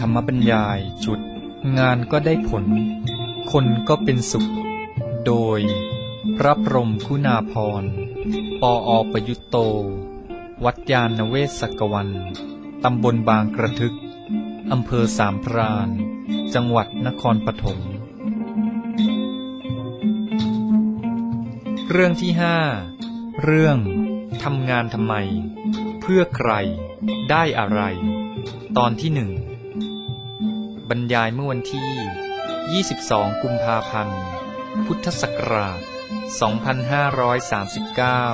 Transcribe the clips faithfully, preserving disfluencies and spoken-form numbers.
รรมบรรยายชุดงานก็ได้ผลคนก็เป็นสุขโดยพระพรหมคุณาภรณ์ปออประยุตโตวัดยานเวศกวันตำบลบางกระทึกอำเภอสามพรานจังหวัดนครปฐมเรื่องที่ห้าเรื่องทำงานทำไมเพื่อใครได้อะไรตอนที่หนึ่งบรรยายเมื่อวันที่ยี่สิบสองกุมภาพันธ์พุทธศักราชสองพันห้าร้อยสามสิบเก้า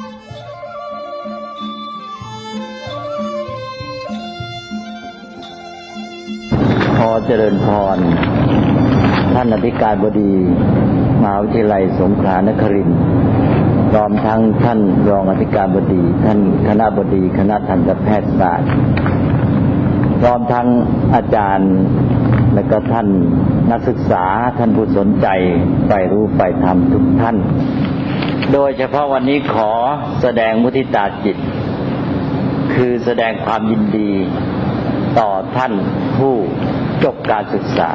ขอเจริญพรท่านอธิการบดีมหาวิทยาลัยสงขลานครินทร์พร้อมทั้งท่านรองอธิการบดีท่านคณบดีคณะทันตแพทยศาสตร์พร้อมทั้งอาจารย์และก็ท่านนักศึกษาท่านผู้สนใจใฝ่รู้ใฝ่ธรรมทุกท่านโดยเฉพาะวันนี้ขอแสดงมุทิตาจิตคือแสดงความยินดีต่อท่านผู้จบการศึกษา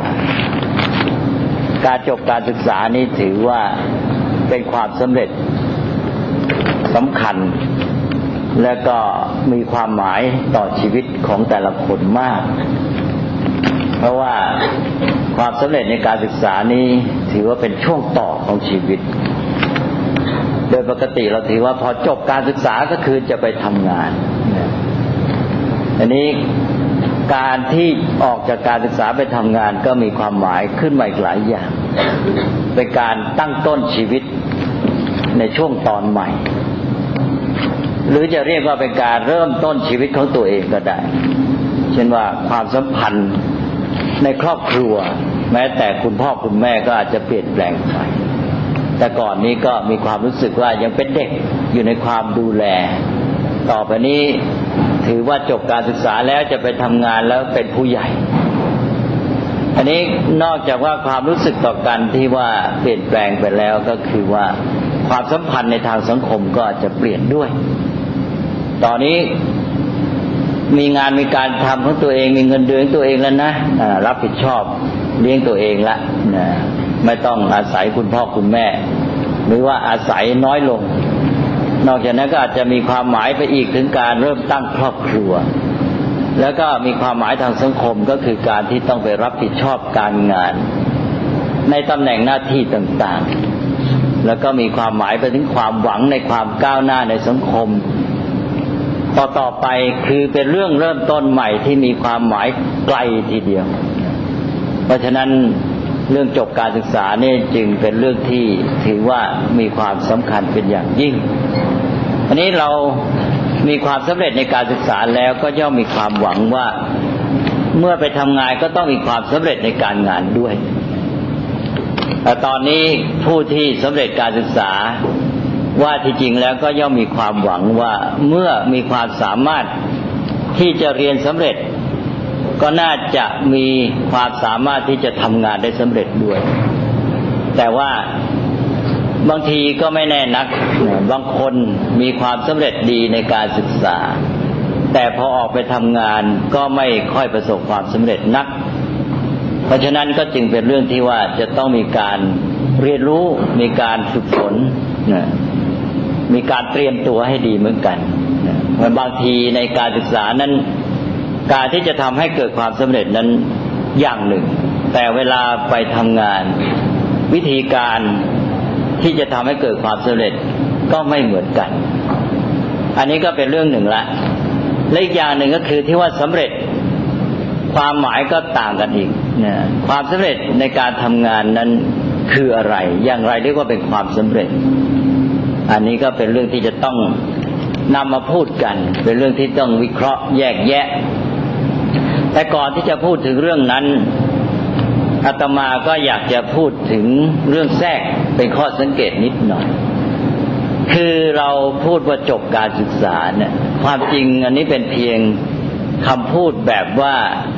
การจบการศึกษานี้ถือว่าเป็นความสำเร็จสำคัญและก็มีความหมายต่อชีวิตของแต่ละคนมากเพราะว่าความสำเร็จในการศึกษานี้ถือว่าเป็นช่วงต่อของชีวิตโดยปกติเราถือว่าพอจบการศึกษาก็คือจะไปทำงานอันนี้การที่ออกจากการศึกษาไปทำงานก็มีความหมายขึ้นมาอีกหลายอย่างเป็นการตั้งต้นชีวิตในช่วงตอนใหม่หรือจะเรียกว่าเป็นการเริ่มต้นชีวิตของตัวเองก็ได้เช่นว่าความสัมพันธ์ในครอบครัวแม้แต่คุณพ่อคุณแม่ก็อาจจะเปลี่ยนแปลงไปแต่ก่อนนี้ก็มีความรู้สึกว่ายังเป็นเด็กอยู่ในความดูแลต่อไปนี้ถือว่าจบการศึกษาแล้วจะไปทำงานแล้วเป็นผู้ใหญ่อันนี้นอกจากว่าความรู้สึกต่อกันที่ว่าเปลี่ยนแปลงไปแล้วก็คือว่าความสัมพันธ์ในทางสังคมก็อาจจะเปลี่ยนด้วยตอนนี้มีงานมีการทำของตัวเองมีเงินเดือนตัวเองแล้วนะรับผิดชอบเลี้ยงตัวเองละนะไม่ต้องอาศัยคุณพ่อคุณแม่หรือว่าอาศัยน้อยลงนอกจากนั้นก็อาจจะมีความหมายไปอีกถึงการเริ่มตั้งครอบครัวแล้วก็มีความหมายทางสังคมก็คือการที่ต้องไปรับผิดชอบการงานในตำแหน่งหน้าที่ต่างๆแล้วก็มีความหมายไปถึงความหวังในความก้าวหน้าในสังคมต่อต่อไปคือเป็นเรื่องเริ่มต้นใหม่ที่มีความหมายไกลทีเดียวเพราะฉะนั้นเรื่องจบการศึกษานี่จึงเป็นเรื่องที่ถือว่ามีความสำคัญเป็นอย่างยิ่งอันนี้เรามีความสำเร็จในการศึกษาแล้วก็ย่อมมีความหวังว่าเมื่อไปทำงานก็ต้องมีความสำเร็จในการงานด้วยแต่ตอนนี้ผู้ที่สำเร็จการศึกษาว่าที่จริงแล้วก็ย่อมมีความหวังว่าเมื่อมีความสามารถที่จะเรียนสำเร็จก็น่าจะมีความสามารถที่จะทำงานได้สำเร็จด้วยแต่ว่าบางทีก็ไม่แน่นักบางคนมีความสำเร็จดีในการศึกษาแต่พอออกไปทำงานก็ไม่ค่อยประสบความสำเร็จนักเพราะฉะนั้นก็จึงเป็นเรื่องที่ว่าจะต้องมีการเรียนรู้มีการฝึกฝนนะมีการเตรียมตัวให้ดีเหมือนกันนะบางทีในการศึกษานั้นการที่จะทำให้เกิดความสำเร็จนั้นอย่างหนึ่งแต่เวลาไปทำงานวิธีการที่จะทำให้เกิดความสำเร็จก็ไม่เหมือนกันอันนี้ก็เป็นเรื่องหนึ่งละและอีกอย่างหนึ่งก็คือที่ว่าสำเร็จความหมายก็ต่างกันอีกนะความสำเร็จในการทำงานนั้นคืออะไรอย่างไรเรียกว่าเป็นความสำเร็จอันนี้ก็เป็นเรื่องที่จะต้องนำมาพูดกันเป็นเรื่องที่ต้องวิเคราะห์แยกแยะแต่ก่อนที่จะพูดถึงเรื่องนั้นอาตมาก็อยากจะพูดถึงเรื่องแทรกเป็นข้อสังเกตนิดหน่อยคือเราพูดว่าจบการศึกษาเนี่ยความจริงอันนี้เป็นเพียงคำพูดแบบว่า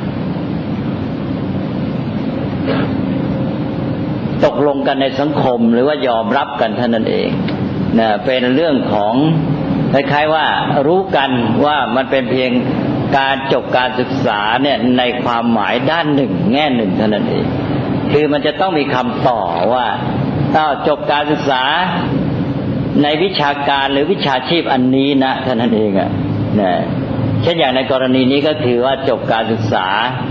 ตกลงกันในสังคมหรือว่ายอมรับกันเท่านั้นเองนะเป็นเรื่องของคล้ายๆว่ารู้กันว่ามันเป็นเพียงการจบการศึกษาเนี่ยในความหมายด้านหนึ่งแง่หนึ่งเท่านั้นเองคือมันจะต้องมีคำต่อว่าถ้าจบการศึกษาในวิชาการหรือวิชาชีพอันนี้นะเท่านั้นเองอ่ะนะเช่นอย่างในกรณีนี้ก็คือว่าจบการศึกษา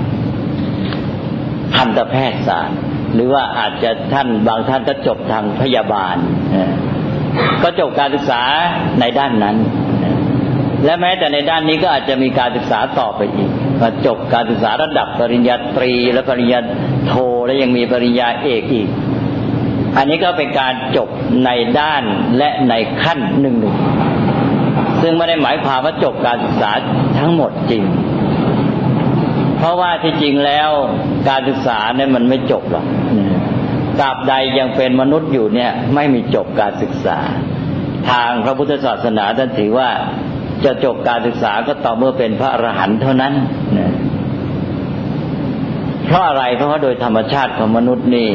ทันตแพทยศาสตร์หรือว่าอาจจะท่านบางท่านก็จบทางพยาบาลก็จบการศึกษาในด้านนั้นและแม้แต่ในด้านนี้ก็อาจจะมีการศึกษาต่อไปอีกว่าจบการศึกษาระดับปริญญาตรีและปริญญาโทและยังมีปริญญาเอกอีกอันนี้ก็เป็นการจบในด้านและในขั้นหนึ่งหนึ่งซึ่งไม่ได้หมายความว่าจบการศึกษาทั้งหมดจริงเพราะว่าที่จริงแล้วการศึกษาเนี่ยมันไม่จบหรอกตราบใดยังเป็นมนุษย์อยู่เนี่ยไม่มีจบการศึกษาทางพระพุทธศาสนาท่านถือว่าจะจบการศึกษาก็ต่อเมื่อเป็นพระอรหันต์เท่านั้นนะเพราะอะไรเพราะว่าโดยธรรมชาติของมนุษย์นี่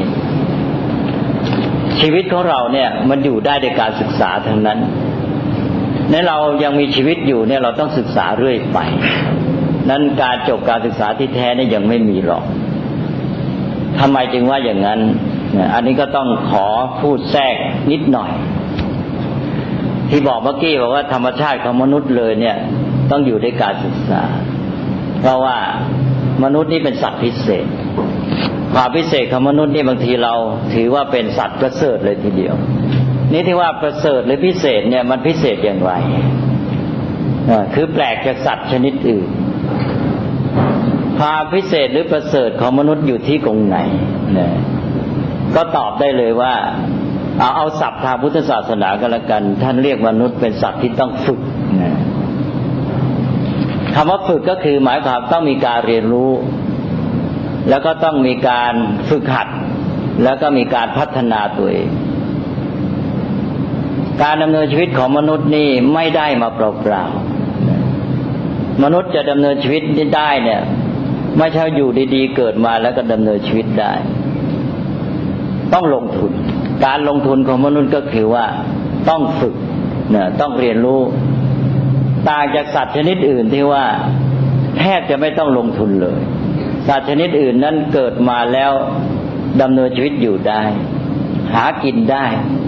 ชีวิตของเราเนี่ยมันอยู่ได้ด้วยการศึกษาทั้งนั้นในเรายังมีชีวิตอยู่เนี่ยเราต้องศึกษาเรื่อยไปนั้นการจบการศึกษาที่แท้เนี่ยยังไม่มีหรอกทำไมจึงว่าอย่างนั้นอันนี้ก็ต้องขอพูดแทรกนิดหน่อยที่บอกเมื่อกี้บอกว่าธรรมชาติของมนุษย์เลยเนี่ยต้องอยู่ด้วยการศึกษาเพราะว่ามนุษย์นี่เป็นสัตว์พิเศษความพิเศษของมนุษย์นี่บางทีเราถือว่าเป็นสัตว์ประเสริฐเลยทีเดียวนี่ที่ว่าประเสริฐหรือพิเศษเนี่ยมันพิเศษอย่างไรคือแปลกจากสัตว์ชนิดอื่นความพิเศษหรือประเสริฐของมนุษย์อยู่ที่ตรงไหนเนี่ยก็ตอบได้เลยว่าเอาเอาศัพท์ทางพุทธศาสนาก็แล้วกันท่านเรียกมนุษย์เป็นสัตว์ที่ต้องฝึกนะคำว่าฝึกก็คือหมายความต้องมีการเรียนรู้แล้วก็ต้องมีการฝึกหัดแล้วก็มีการพัฒนาตัวเองการดำเนินชีวิตของมนุษย์นี่ไม่ได้มาเปล่าๆมนุษย์จะดำเนินชีวิตได้เนี่ยไม่ใช่อยู่ดีๆเกิดมาแล้วก็ดำเนินชีวิตได้ต้องลงทุนการลงทุนของมนุษย์ก็คือว่าต้องฝึกเนี่ยต้องเรียนรู้ต่างจากสัตว์ชนิดอื่นที่ว่าแทบจะไม่ต้องลงทุนเลยสัตว์ชนิดอื่นนั้นเกิดมาแล้วดำเนินชีวิตอยู่ได้หากินได้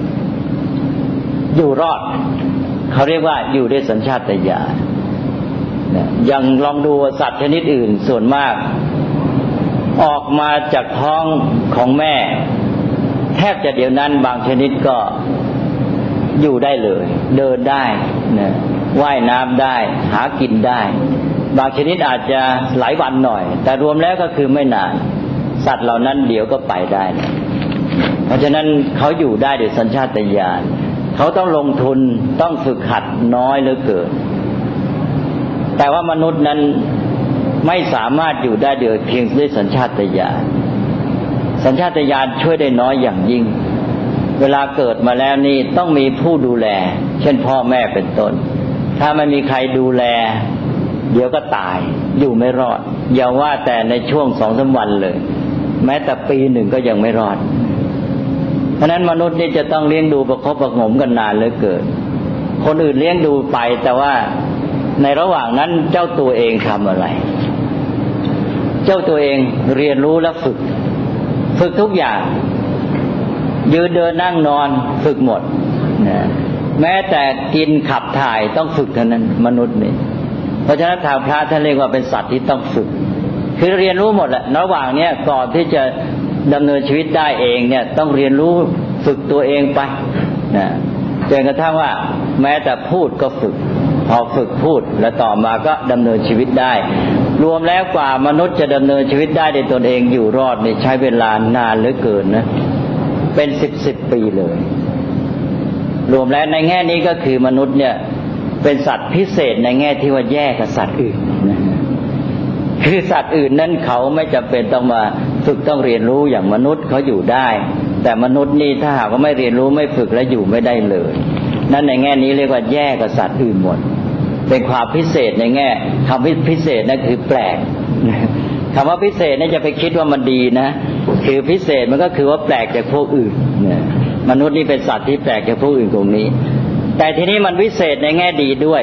อยู่รอดเขาเรียกว่าอยู่ด้วยสัญชาตญาณอย่างลองดูสัตว์ชนิดอื่นส่วนมากออกมาจากท้องของแม่แทบจะเดี๋ยวนั้นบางชนิดก็อยู่ได้เลยเดินได้นะว่ายน้ำได้หากินได้บางชนิดอาจจะหลายวันหน่อยแต่รวมแล้วก็คือไม่นานสัตว์เหล่านั้นเดี๋ยวก็ไปได้นะเพราะฉะนั้นเขาอยู่ได้ด้วยสัญชาตญาณเขาต้องลงทุนต้องฝึกหัดน้อยเหลือเกินแต่ว่ามนุษย์นั้นไม่สามารถอยู่ได้โดยเพียงด้วยสัญชาตญาณสัญชาตญาณช่วยได้น้อยอย่างยิ่งเวลาเกิดมาแล้วนี่ต้องมีผู้ดูแลเช่นพ่อแม่เป็นต้นถ้าไม่มีใครดูแลเดี๋ยวก็ตายอยู่ไม่รอดอย่าว่าแต่ในช่วงสองสามวันเลยแม้แต่ปีหนึ่งก็ยังไม่รอดเพราะนั้นมนุษย์นี่จะต้องเลี้ยงดูประคบประหงมกันนานเหลือเกินคนอื่นเลี้ยงดูไปแต่ว่าในระหว่างนั้นเจ้าตัวเองทำอะไรเจ้าตัวเองเรียนรู้และฝึกฝึกทุกอย่างยืนเดินนั่งนอนฝึกหมดนะแม้แต่กินขับถ่ายต้องฝึกเท่านั้นมนุษย์นี่เพราะฉะนั้นทางพระท่านเรียกว่าเป็นสัตว์ที่ต้องฝึกคือเรียนรู้หมดแหละระหว่างเนี้ยก่อนที่จะดำเนินชีวิตได้เองเนี่ยต้องเรียนรู้ฝึกตัวเองไปนะจนกระทั่งว่าแม้แต่พูดก็ฝึกพอฝึกพูดแล้วต่อมาก็ดำเนินชีวิตได้รวมแล้วกว่ามนุษย์จะดำเนินชีวิตได้ด้วยตนเองอยู่รอดนี่ใช้เวลานานเหลือเกินนะเป็นสิบสิบปีเลยรวมแล้วในแง่นี้ก็คือมนุษย์เนี่ยเป็นสัตว์พิเศษในแง่ที่ว่าแยกกับสัตว์อื่นนะคือสัตว์อื่นนั้นเขาไม่จำเป็นต้องมาฝึกต้องเรียนรู้อย่างมนุษย์เขาอยู่ได้แต่มนุษย์นี่ถ้าหากว่าไม่เรียนรู้ไม่ฝึกแล้วอยู่ไม่ได้เลยนั่นในแง่นี้เรียกว่าแยกกับสัตว์อื่นหมดเป็นความพิเศษในแง่คำพิเศษนั่นคือแปลกคำว่าพิเศษนี่จะไปคิดว่ามันดีนะคือพิเศษมันก็คือว่าแปลกจากพวกอื่นมนุษย์นี่เป็นสัตว์ที่แปลกจากพวกอื่นตรงนี้แต่ทีนี้มันวิเศษในแง่ดีด้วย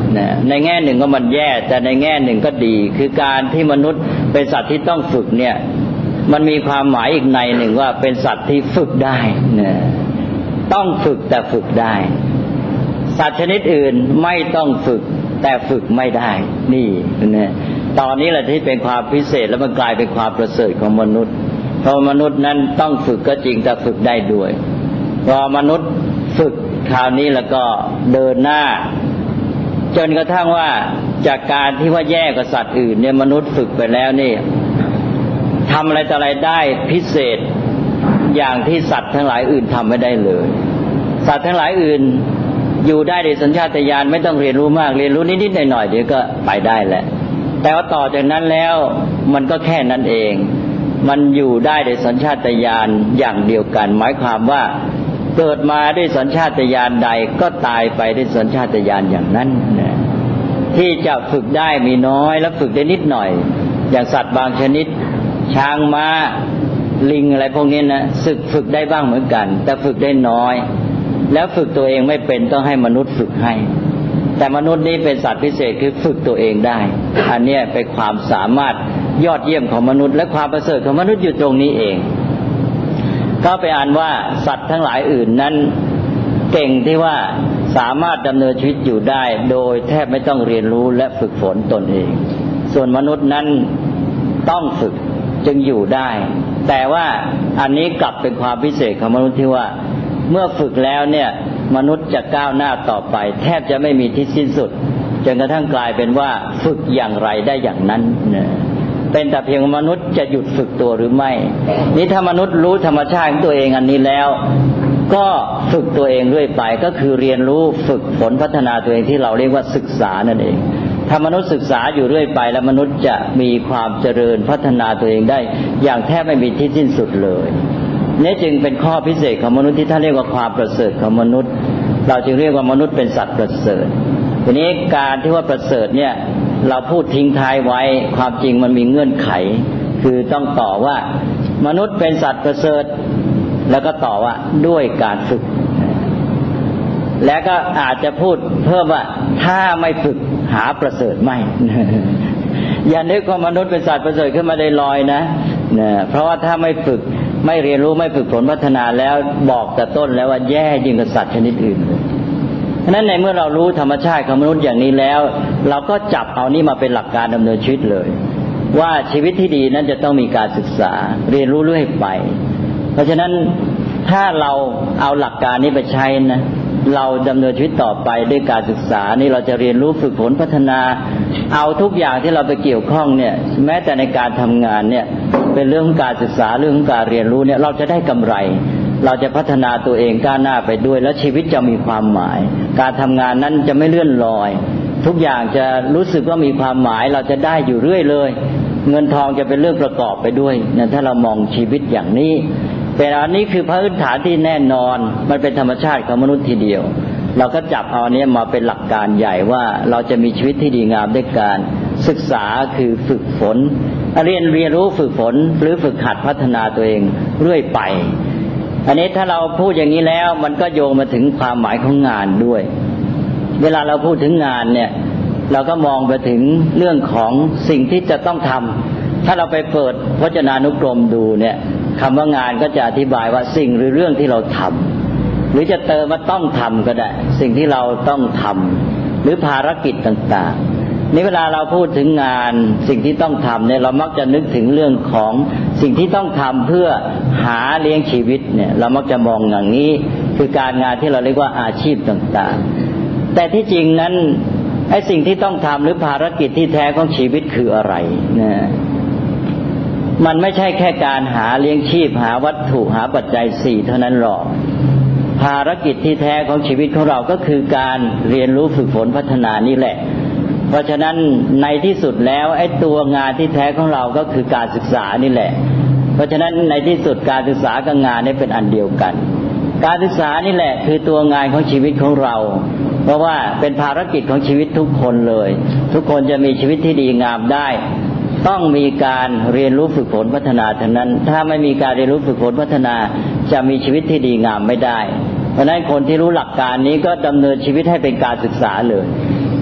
นะในแง่หนึ่งก็มันแย่แต่ในแง่หนึ่งก็ดีคือการที่มนุษย์เป็นสัตว์ที่ต้องฝึกเนี่ยมันมีความหมายอีกในหนึ่งว่าเป็นสัตว์ที่ฝึกได้นะต้องฝึกแต่ฝึกได้สัตว์ชนิดอื่นไม่ต้องฝึกแต่ฝึกไม่ได้นี่นะตอนนี้แหละที่เป็นความพิเศษแล้วมันกลายเป็นความประเสริฐของมนุษย์เพราะมนุษย์นั้นต้องฝึกก็จริงแต่ฝึกได้ด้วยพอมนุษย์ฝึกคราวนี้แล้วก็เดินหน้าจนกระทั่งว่าจากการที่ว่าแย่กว่าสัตว์อื่นเนี่ยมนุษย์ฝึกไปแล้วนี่ทำอะไรต่ออะไรได้พิเศษอย่างที่สัตว์ทั้งหลายอื่นทำไม่ได้เลยสัตว์ทั้งหลายอื่นอยู่ได้ด้วยสัญชาตญาณไม่ต้องเรียนรู้มากเรียนรู้นิดๆหน่อยๆเดี๋ยวก็ไปได้แหละแต่ว่าต่อจากนั้นแล้วมันก็แค่นั้นเองมันอยู่ได้ด้วยสัญชาตญาณอย่างเดียวกันหมายความว่าเกิดมาด้วยสัญชาตญาณใดก็ตายไปด้วยสัญชาตญาณอย่างนั้นนะที่จะฝึกได้มีน้อยและฝึกได้นิดหน่อยอย่างสัตว์บางชนิดช้างม้าลิงอะไรพวกนี้นะฝึกฝึกได้บ้างเหมือนกันแต่ฝึกได้น้อยแล้วฝึกตัวเองไม่เป็นต้องให้มนุษย์ฝึกให้แต่มนุษย์นี้เป็นสัตว์พิเศษคือฝึกตัวเองได้อันนี้เป็นความสามารถยอดเยี่ยมของมนุษย์และความประเสริฐของมนุษย์อยู่ตรงนี้เองก็ไปอ่านว่าสัตว์ทั้งหลายอื่นนั้นเก่งที่ว่าสามารถดำเนินชีวิตอยู่ได้โดยแทบไม่ต้องเรียนรู้และฝึกฝนตนเองส่วนมนุษย์นั้นต้องฝึกจึงอยู่ได้แต่ว่าอันนี้กลับเป็นความพิเศษของมนุษย์ที่ว่าเมื่อฝึกแล้วเนี่ยมนุษย์จะก้าวหน้าต่อไปแทบจะไม่มีที่สิ้นสุดจนกระทั่งกลายเป็นว่าฝึกอย่างไรได้อย่างนั้นนะเป็นแต่เพียงมนุษย์จะหยุดฝึกตัวหรือไม่นี่ถ้ามนุษย์รู้ธรรมชาติของตัวเองอันนี้แล้วก็ฝึกตัวเองเรื่อยไปก็คือเรียนรู้ฝึกฝนพัฒนาตัวเองที่เราเรียกว่าศึกษานั่นเองถ้ามนุษย์ศึกษาอยู่เรื่อยไปแล้วมนุษย์จะมีความเจริญพัฒนาตัวเองได้อย่างแทบไม่มีที่สิ้นสุดเลยนี่จึงเป็นข้อพิเศษของมนุษย์ที่ท่านเรียกว่าความประเสริฐของมนุษย์เราจึงเรียกว่ามนุษย์เป็นสัตว์ประเสริฐทีนี้การที่ว่าประเสริฐเนี่ยเราพูดทิ้งท้ายไว้ความจริงมันมีเงื่อนไขคือต้องต่อว่ามนุษย์เป็นสัตว์ประเสริฐแล้วก็ต่อว่าด้วยการฝึกแล้วก็อาจจะพูดเพิ่มว่าถ้าไม่ฝึกหาประเสริฐไม่ อย่านึกว่ามนุษย์เป็นสัตว์ประเสริฐขึ้นมาได้ลอยนะนะเพราะว่าถ้าไม่ฝึกไม่เรียนรู้ไม่ฝึกฝนพัฒนาแล้วบอกแต่ต้นแล้วว่าแย่ยิ่งกว่าสัตว์ชนิดอื่นเลยฉะนั้นในเมื่อเรารู้ธรรมชาติของมนุษย์อย่างนี้แล้วเราก็จับเอานี่มาเป็นหลักการดำเนินชีวิตเลยว่าชีวิตที่ดีนั้นจะต้องมีการศึกษาเรียนรู้เรื่อยไปเพราะฉะนั้นถ้าเราเอาหลักการนี้ไปใช้นะเราดำเนินชีวิตต่อไปด้วยการศึกษานี่เราจะเรียนรู้ฝึกฝนพัฒนาเอาทุกอย่างที่เราไปเกี่ยวข้องเนี่ยแม้แต่ในการทำงานเนี่ยเป็นเรื่องของการศึกษาเรื่องของการเรียนรู้เนี่ยเราจะได้กำไรเราจะพัฒนาตัวเองก้าวหน้าไปด้วยและชีวิตจะมีความหมายการทำงานนั้นจะไม่เลื่อนลอยทุกอย่างจะรู้สึกว่ามีความหมายเราจะได้อยู่เรื่อยเลยเงินทองจะเป็นเรื่องประกอบไปด้วยนะถ้าเรามองชีวิตอย่างนี้แต่อันนี้คือพื้นฐานที่แน่นอนมันเป็นธรรมชาติของมนุษย์ทีเดียวเราก็จับเอาเนี้ยมาเป็นหลักการใหญ่ว่าเราจะมีชีวิตที่ดีงามด้วยการศึกษาคือฝึกฝนเรียนเรียนรู้ฝึกฝนหรือฝึกหัดพัฒนาตัวเองเรื่อยไปอันนี้ถ้าเราพูดอย่างนี้แล้วมันก็โยงมาถึงความหมายของงานด้วยเวลาเราพูดถึงงานเนี่ยเราก็มองไปถึงเรื่องของสิ่งที่จะต้องทำถ้าเราไปเปิดพจนานุกรมดูเนี่ยคำว่างานก็จะอธิบายว่าสิ่งหรือเรื่องที่เราทำหรือจะเติมว่าต้องทำก็ได้สิ่งที่เราต้องทำหรือภารกิจต่างๆนี่เวลาเราพูดถึงงานสิ่งที่ต้องทำเนี่ยเรามักจะนึกถึงเรื่องของสิ่งที่ต้องทำเพื่อหาเลี้ยงชีวิตเนี่ยเรามักจะมองอย่างนี้คือการงานที่เราเรียกว่าอาชีพต่างๆแต่ที่จริงนั้นไอ้สิ่งที่ต้องทำหรือภารกิจที่แท้ของชีวิตคืออะไรนะมันไม่ใช่แค่การหาเลี้ยงชีพหาวัตถุหาปัจจัยสี่เท่านั้นหรอกภารกิจที่แท้ของชีวิตของเราก็คือการเรียนรู้ฝึกฝนพัฒนานี่แหละเพราะฉะนั้นในที่สุดแล้วไอ้ตัวงานที่แท้ของเราก็คือการศึกษานี่แหละเพราะฉะนั้นในที่สุดการศึกษากับงานนี่เป็นอันเดียวกันการศึกษานี่แหละคือตัวงานของชีวิตของเราเพราะว่าเป็นภารกิจของชีวิตทุกคนเลยทุกคนจะมีชีวิตที่ดีงามได้ต้องมีการเรียนรู้ฝึกฝนพัฒนาเท่านั้นถ้าไม่มีการเรียนรู้ฝึกฝนพัฒนาจะมีชีวิตที่ดีงามไม่ได้เพราะฉะนั้นคนที่รู้หลักการนี้ก็ดำเนินชีวิตให้เป็นการศึกษาเลย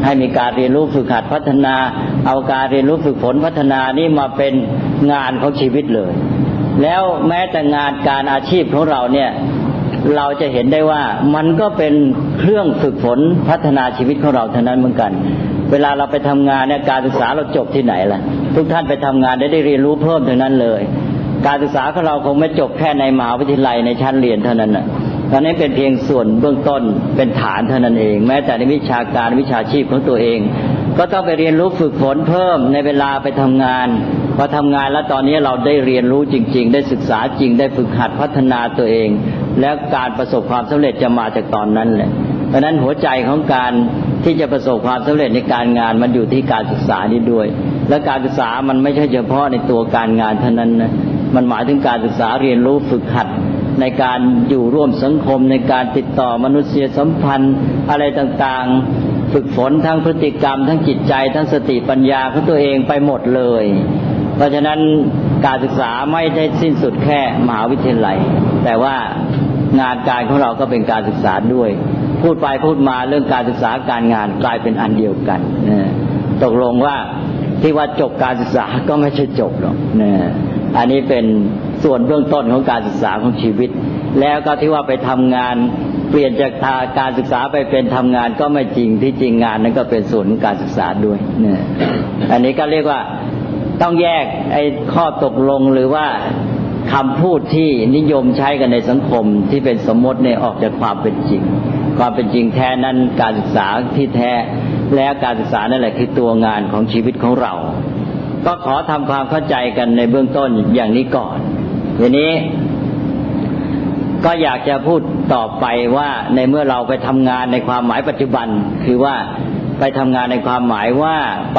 ให้มีการเรียนรู้ฝึกหัดพัฒนาเอาการเรียนรู้ฝึกฝนพัฒนานี่มาเป็นงานของชีวิตเลยแล้วแม้แต่งานการอาชีพของเราเนี่ยเราจะเห็นได้ว่ามันก็เป็นเครื่องฝึกฝนพัฒนาชีวิตของเราเท่านั้นเหมือนกันเวลาเราไปทำงานเนี่ยการศึกษาเราจบที่ไหนล่ะทุกท่านไปทำงานได้ได้เรียนรู้เพิ่มเท่านั้นเลยการศึกษาของเราคงไม่จบแค่ในมหาวิทยาลัยในชั้นเรียนเท่านั้นน่ะตอนนี้เป็นเพียงส่วนเบื้องต้นเป็นฐานเท่านั้นเองแม้แต่ในวิชาการวิชาชีพของตัวเองก็ต้องไปเรียนรู้ฝึกฝนเพิ่มในเวลาไปทำงานพอทำงานแล้วตอนนี้เราได้เรียนรู้จริงๆได้ศึกษาจริงได้ฝึกหัดพัฒนาตัวเองแล้วการประสบความสำเร็จจะมาจากตอนนั้นแหละเพราะนั้นหัวใจของการที่จะประสบความสำเร็จในการงานมันอยู่ที่การศึกษานี้ด้วยและการศึกษามันไม่ใช่เฉพาะในตัวการงานเท่านั้นนะมันหมายถึงการศึกษาเรียนรู้ฝึกหัดในการอยู่ร่วมสังคมในการติดต่อมนุษยสัมพันธ์อะไรต่างๆฝึกฝนทั้งพฤติกรรมทั้งจิตใจทั้งสติปัญญาของตัวเองไปหมดเลยเพราะฉะนั้นการศึกษาไม่ได้สิ้นสุดแค่มหาวิทยาลัยแต่ว่างานการของเราก็เป็นการศึกษาด้วยพูดไปพูดมาเรื่องการศึกษาการงานกลายเป็นอันเดียวกันนะตกลงว่าที่ว่าจบการศึกษาก็ไม่ใช่จบหรอกนะอันนี้เป็นส่วนเบื้องต้นของการศึกษาของชีวิตแล้วก็ที่ว่าไปทำงานเปลี่ยนจากการศึกษาไปเป็นทำงานก็ไม่จริงที่จริงงานนั้นก็เป็นส่วนของการศึกษาด้วยนะอันนี้ก็เรียกว่าต้องแยกไอ้ข้อตกลงหรือว่าคำพูดที่นิยมใช้กันในสังคมที่เป็นสมมติเนี่ยออกจากความเป็นจริงความเป็นจริงแท้นั้นการศึกษาที่แท้และการศึกษานั่นแหละคือตัวงานของชีวิตของเราก็ขอทำความเข้าใจกันในเบื้องต้นอย่างนี้ก่อนทีนี้ก็อยากจะพูดต่อไปว่าในเมื่อเราไปทำงานในความหมายปัจจุบันคือว่าไปทำงานในความหมายว่าไป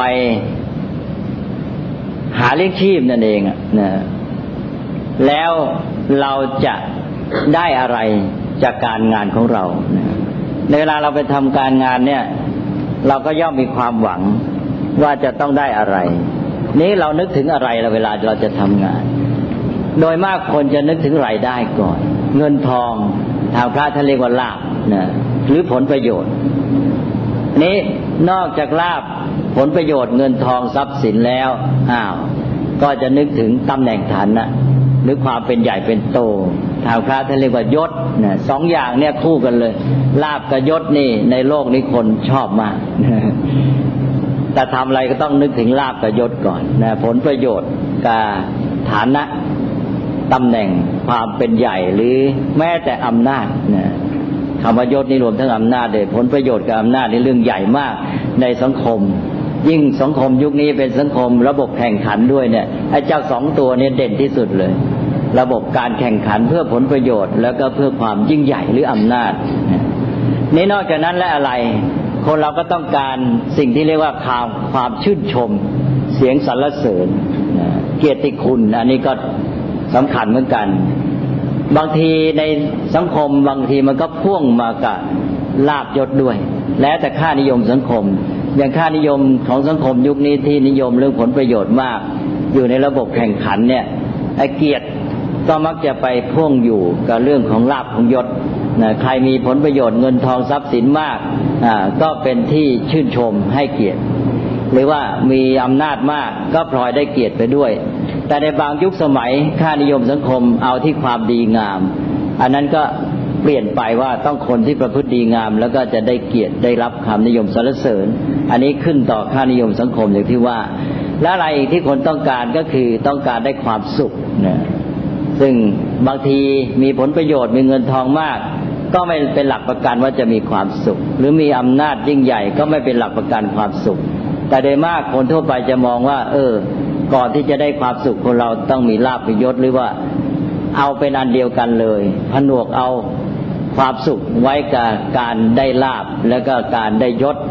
หาเลี้ยงชีพนั่นเองนะแล้วเราจะได้อะไรจากการงานของเราในเวลาเราไปทำการงานเนี่ยเราก็ย่อมมีความหวังว่าจะต้องได้อะไรนี้เรานึกถึงอะไรเราเวลาเราจะทำงานโดยมากคนจะนึกถึงรายได้ก่อนเงินทองทางพระท่านเรียกว่าลาภนะหรือผลประโยชน์นี้นอกจากลาภผลประโยชน์เงินทองทรัพย์สินแล้วอ้าวก็จะนึกถึงตำแหน่งฐานะหรือความเป็นใหญ่เป็นโตทางพระท่านเรียกว่ายศนะสองอย่างเนี่ยคู่กันเลยลาภกับยศนี่ในโลกนี้คนชอบมากแต่ทำอะไรก็ต้องนึกถึงลาภกับยศก่อนนะผลประโยชน์กับฐานะตำแหน่งความเป็นใหญ่หรือแม้แต่อำนาจนะคำว่ายศนี่รวมทั้งอำนาจเลยผลประโยชน์กับอำนาจนี่เรื่องใหญ่มากในสังคมยิ่งสังคมยุคนี้เป็นสังคมระบบแข่งขันด้วยเนี่ยไอ้เจ้าสองตัวนี้เด่นที่สุดเลยระบบการแข่งขันเพื่อผลประโยชน์แล้วก็เพื่อความยิ่งใหญ่หรืออำนาจนี่นอกจากนั้นและอะไรคนเราก็ต้องการสิ่งที่เรียกว่าความความชื่นชมเสียงสรรเสริญเกียรติคุณอันนี้ก็สำคัญเหมือนกันบางทีในสังคมบางทีมันก็พ่วงมากับลาภยศด้วยแล้วแต่ค่านิยมสังคมอย่างค่านิยมของสังคมยุคนี้ที่นิยมเรื่องผลประโยชน์มากอยู่ในระบบแข่งขันเนี่ยไอ้เกียรติก็มักจะไปพ่วงอยู่กับเรื่องของลาภของยศนะใครมีผลประโยชน์เงินทองทรัพย์สินมากอ่าก็เป็นที่ชื่นชมให้เกียรติหรือว่ามีอำนาจมากก็พลอยได้เกียรติไปด้วยแต่ในบางยุคสมัยค่านิยมสังคมเอาที่ความดีงามอันนั้นก็เปลี่ยนไปว่าต้องคนที่ประพฤติดีงามแล้วก็จะได้เกียรติได้รับคำนิยมสรรเสริญอันนี้ขึ้นต่อค่านิยมสังคมอย่างที่ว่าและอะไรที่คนต้องการก็คือต้องการได้ความสุขนะซึ่งบางทีมีผลประโยชน์มีเงินทองมากก็ไม่เป็นหลักประกันว่าจะมีความสุขหรือมีอำนาจยิ่งใหญ่ก็ไม่เป็นหลักประกันความสุขแต่โดยมากคนทั่วไปจะมองว่าเออก่อนที่จะได้ความสุขคนเราต้องมีลาภมียศหรือว่าเอาเป็นอันเดียวกันเลยผนวกเอาความสุขไว้กับการได้ลาภแล้วก็การได้ยศ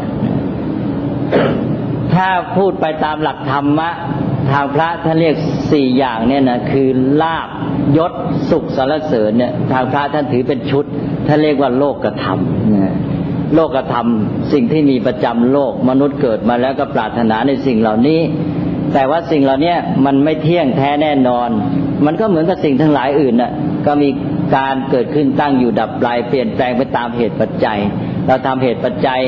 ถ้าพูดไปตามหลักธรรมะทางพระท่านเรียกสี่อย่างเนี่ยนะคือลาภยศสุขสรรเสริญเนี่ยทางพระท่านถือเป็นชุดท่านเรียกว่าโลกธรรมนะโลกธรรมสิ่งที่มีประจำโลกมนุษย์เกิดมาแล้วก็ปรารถนาในสิ่งเหล่านี้แต่ว่าสิ่งเหล่านี้มันไม่เที่ยงแท้แน่นอนมันก็เหมือนกับสิ่งทั้งหลายอื่นน่ะก็มีการเกิดขึ้นตั้งอยู่ดับไปเปลี่ยนแปลงไปตามเหตุปัจจัยเราทำเหตุปัจจัย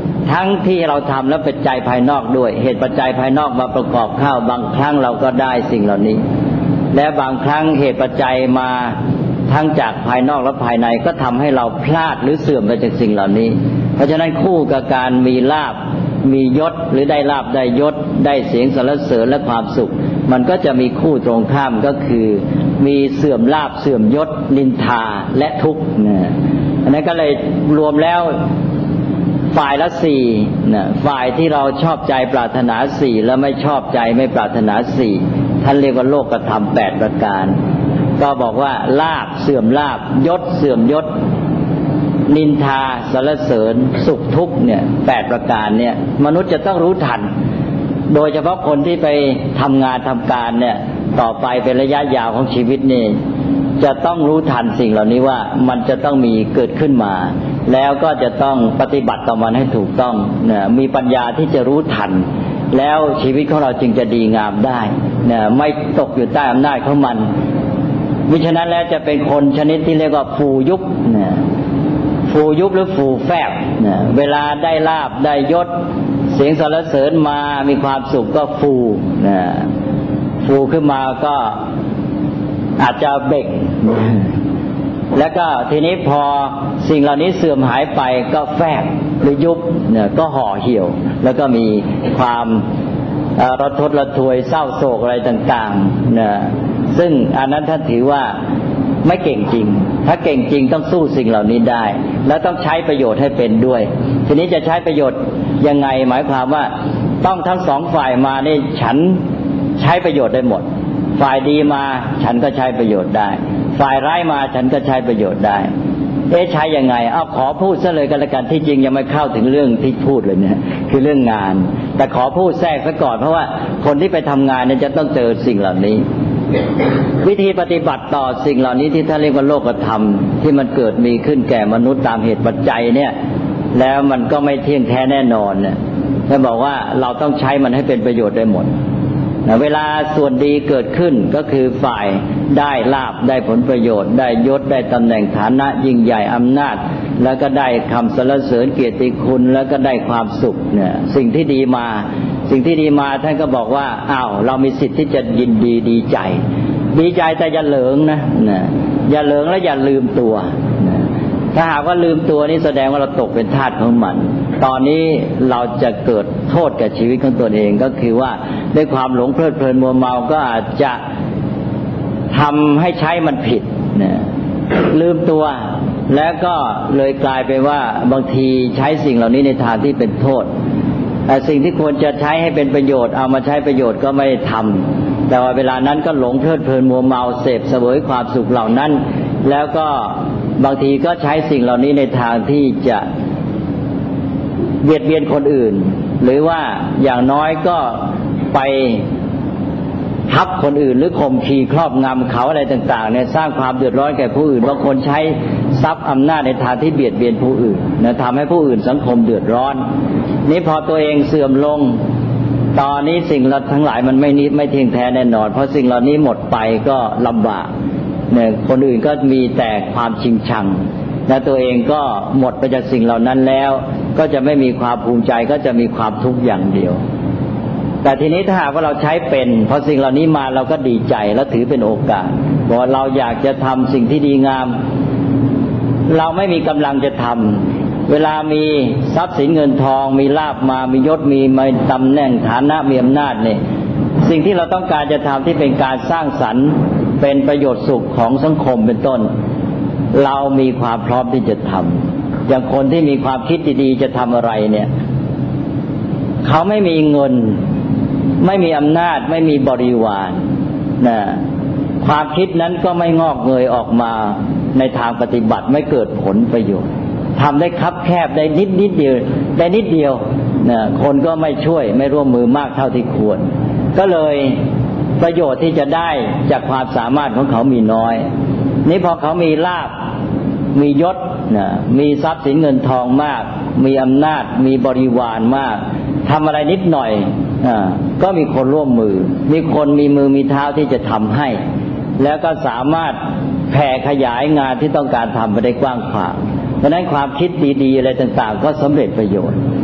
ทั้งที่เราทำแล้วเป็นใจภายนอกด้วยเหตุปัจจัยภายนอกมาประกอบเข้าบางครั้งเราก็ได้สิ่งเหล่านี้และบางครั้งเหตุปัจจัยมาทั้งจากภายนอกและภายในก็ทำให้เราพลาดหรือเสื่อมไปจากสิ่งเหล่านี้เพราะฉะนั้นคู่กับการมีลาภมียศหรือได้ลาภได้ยศได้เสียงสรรเสริญและความสุขมันก็จะมีคู่ตรงข้ามก็คือมีเสื่อมลาภเสื่อมยศนินทาและทุกข์นะอันนั้นก็เลยรวมแล้วฝ่ายละสี่นะฝ่ายที่เราชอบใจปรารถนาสี่แล้วไม่ชอบใจไม่ปรารถนาสี่ท่านเรียกว่าโลกธรรมแปดประการก็บอกว่าลาภเสื่อมลาภยศเสื่อมยศนินทาสรรเสริญสุขทุกข์เนี่ยแปดประการเนี่ยมนุษย์จะต้องรู้ทันโดยเฉพาะคนที่ไปทำงานทำการเนี่ยต่อไปเป็นระยะยาวของชีวิตนี่จะต้องรู้ทันสิ่งเหล่านี้ว่ามันจะต้องมีเกิดขึ้นมาแล้วก็จะต้องปฏิบัติต่อมันให้ถูกต้องเนี่ยมีปัญญาที่จะรู้ทันแล้วชีวิตของเราจึงจะดีงามได้เนี่ยไม่ตกอยู่ใต้อำนาจของมันมิฉะนั้นแล้วจะเป็นคนชนิดที่เรียกว่าฟูยุบเนี่ยฟูยุบหรือฟูแฟบเนี่ยเวลาได้ลาภได้ยศเสียงสรรเสริญมามีความสุขก็ฟูเนี่ยฟูขึ้นมาก็อาจจะเบ่งแล้วก็ทีนี้พอสิ่งเหล่านี้เสื่อมหายไปก็แฟบหรือยุบเนี่ยก็ห่อเหี่ยวแล้วก็มีความระทดระทวยเศร้าโศกอะไรต่างๆเนี่ยซึ่งอันนั้นท่านถือว่าไม่เก่งจริงถ้าเก่งจริงต้องสู้สิ่งเหล่านี้ได้แล้วต้องใช้ประโยชน์ให้เป็นด้วยทีนี้จะใช้ประโยชน์ยังไงหมายความว่าต้องทั้งสองฝ่ายมานี่ฉันใช้ประโยชน์ได้หมดฝ่ายดีมาฉันก็ใช้ประโยชน์ได้ฝ่ายร้ายมาฉันก็ใช้ประโยชน์ได้เอ๊ะใช้ยังไงเอาขอพูดซะเลยกันละกันที่จริงยังไม่เข้าถึงเรื่องที่พูดเลยเนี่ยคือเรื่องงานแต่ขอพูดแทรกซะก่อนเพราะว่าคนที่ไปทำงานเนี่ยจะต้องเจอสิ่งเหล่านี้วิธีปฏิบัติต่อสิ่งเหล่านี้ที่ท่านเรียกว่าโลกธรรมที่มันเกิดมีขึ้นแก่มนุษย์ตามเหตุปัจจัยเนี่ยแล้วมันก็ไม่เที่ยงแท้แน่นอนเนี่ยท่านบอกว่าเราต้องใช้มันให้เป็นประโยชน์ได้หมดเวลาส่วนดีเกิดขึ้นก็คือฝ่ายได้ลาภได้ผลประโยชน์ได้ยศได้ตำแหน่งฐานะยิ่งใหญ่อำนาจแล้วก็ได้คำสรรเสริญเกียรติคุณแล้วก็ได้ความสุขเนี่ยสิ่งที่ดีมาสิ่งที่ดีมาท่านก็บอกว่าอ้าวเรามีสิทธิ์ที่จะยินดีดีใจดีใจแต่อย่าเหลิงนะนะอย่าเหลิงและอย่าลืมตัวนะถ้าหากว่าลืมตัวนี่แสดงว่าเราตกเป็นทาสของมันตอนนี้เราจะเกิดโทษกับชีวิตของตัวเองก็คือว่าด้วยความหลงเพลิดเพลินมัวเมาก็อาจจะทำให้ใช้มันผิดนะลืมตัวแล้วก็เลยกลายไปว่าบางทีใช้สิ่งเหล่านี้ในทางที่เป็นโทษแต่สิ่งที่ควรจะใช้ให้เป็นประโยชน์เอามาใช้ประโยชน์ก็ไม่ได้ทำแต่ว่าเวลานั้นก็หลงเพลิดเพลินมัวเมาเสพเสวยความสุขเหล่านั้นแล้วก็บางทีก็ใช้สิ่งเหล่านี้ในทางที่จะเบียดเบียนคนอื่นหรือว่าอย่างน้อยก็ไปทับคนอื่นหรือข่มขีครอบงำเขาอะไรต่างๆเนี่ยสร้างความเดือดร้อนแก่ผู้อื่นบางคนใช้ทรัพย์อำนาจในทางที่เบียดเบียนผู้อื่นนะทำให้ผู้อื่นสังคมเดือดร้อนนี่พอตัวเองเสื่อมลงตอนนี้สิ่งเหล่าทั้งหลายมันไม่นิดไม่เที่ยงแท้แน่นอนเพราะสิ่งเหล่านี้หมดไปก็ลำบากเนี่ยคนอื่นก็มีแต่ความชิงชังและตัวเองก็หมดไปจากสิ่งเหล่านั้นแล้วก็จะไม่มีความภูมิใจก็จะมีความทุกข์อย่างเดียวแต่ทีนี้ถ้าหากว่าเราใช้เป็นพอสิ่งเหล่านี้มาเราก็ดีใจแล้วถือเป็นโอกาสบอกว่าเราอยากจะทำสิ่งที่ดีงามเราไม่มีกำลังจะทำเวลามีทรัพย์สินเงินทองมีลาภมามียศมีตำแหน่งฐานะมีอำนาจเนี่ยสิ่งที่เราต้องการจะทำที่เป็นการสร้างสรรค์เป็นประโยชน์สุขของสังคมเป็นต้นเรามีความพร้อมที่จะทำอย่างคนที่มีความคิดดีๆจะทำอะไรเนี่ยเขาไม่มีเงินไม่มีอำนาจไม่มีบริวารนะความคิดนั้นก็ไม่งอกเงยออกมาในทางปฏิบัติไม่เกิดผลประโยชน์ทำได้คับแคบได้นิดนิดเดียวได้นิดเดียวนะคนก็ไม่ช่วยไม่ร่วมมือมากเท่าที่ควรก็เลยประโยชน์ที่จะได้จากความสามารถของเขามีน้อยนี่พอเขามีลาภมียศนะมีทรัพย์สินเงินทองมากมีอำนาจมีบริวารมากทำอะไรนิดหน่อยอ่าก็มีคนร่วมมือมีคนมีมือมีเท้าที่จะทำให้แล้วก็สามารถแผ่ขยายงานที่ต้องการทำไปได้กว้างขวางเพราะนั้นความคิดดีๆอะไรต่างๆก็สำเร็จประโยชน์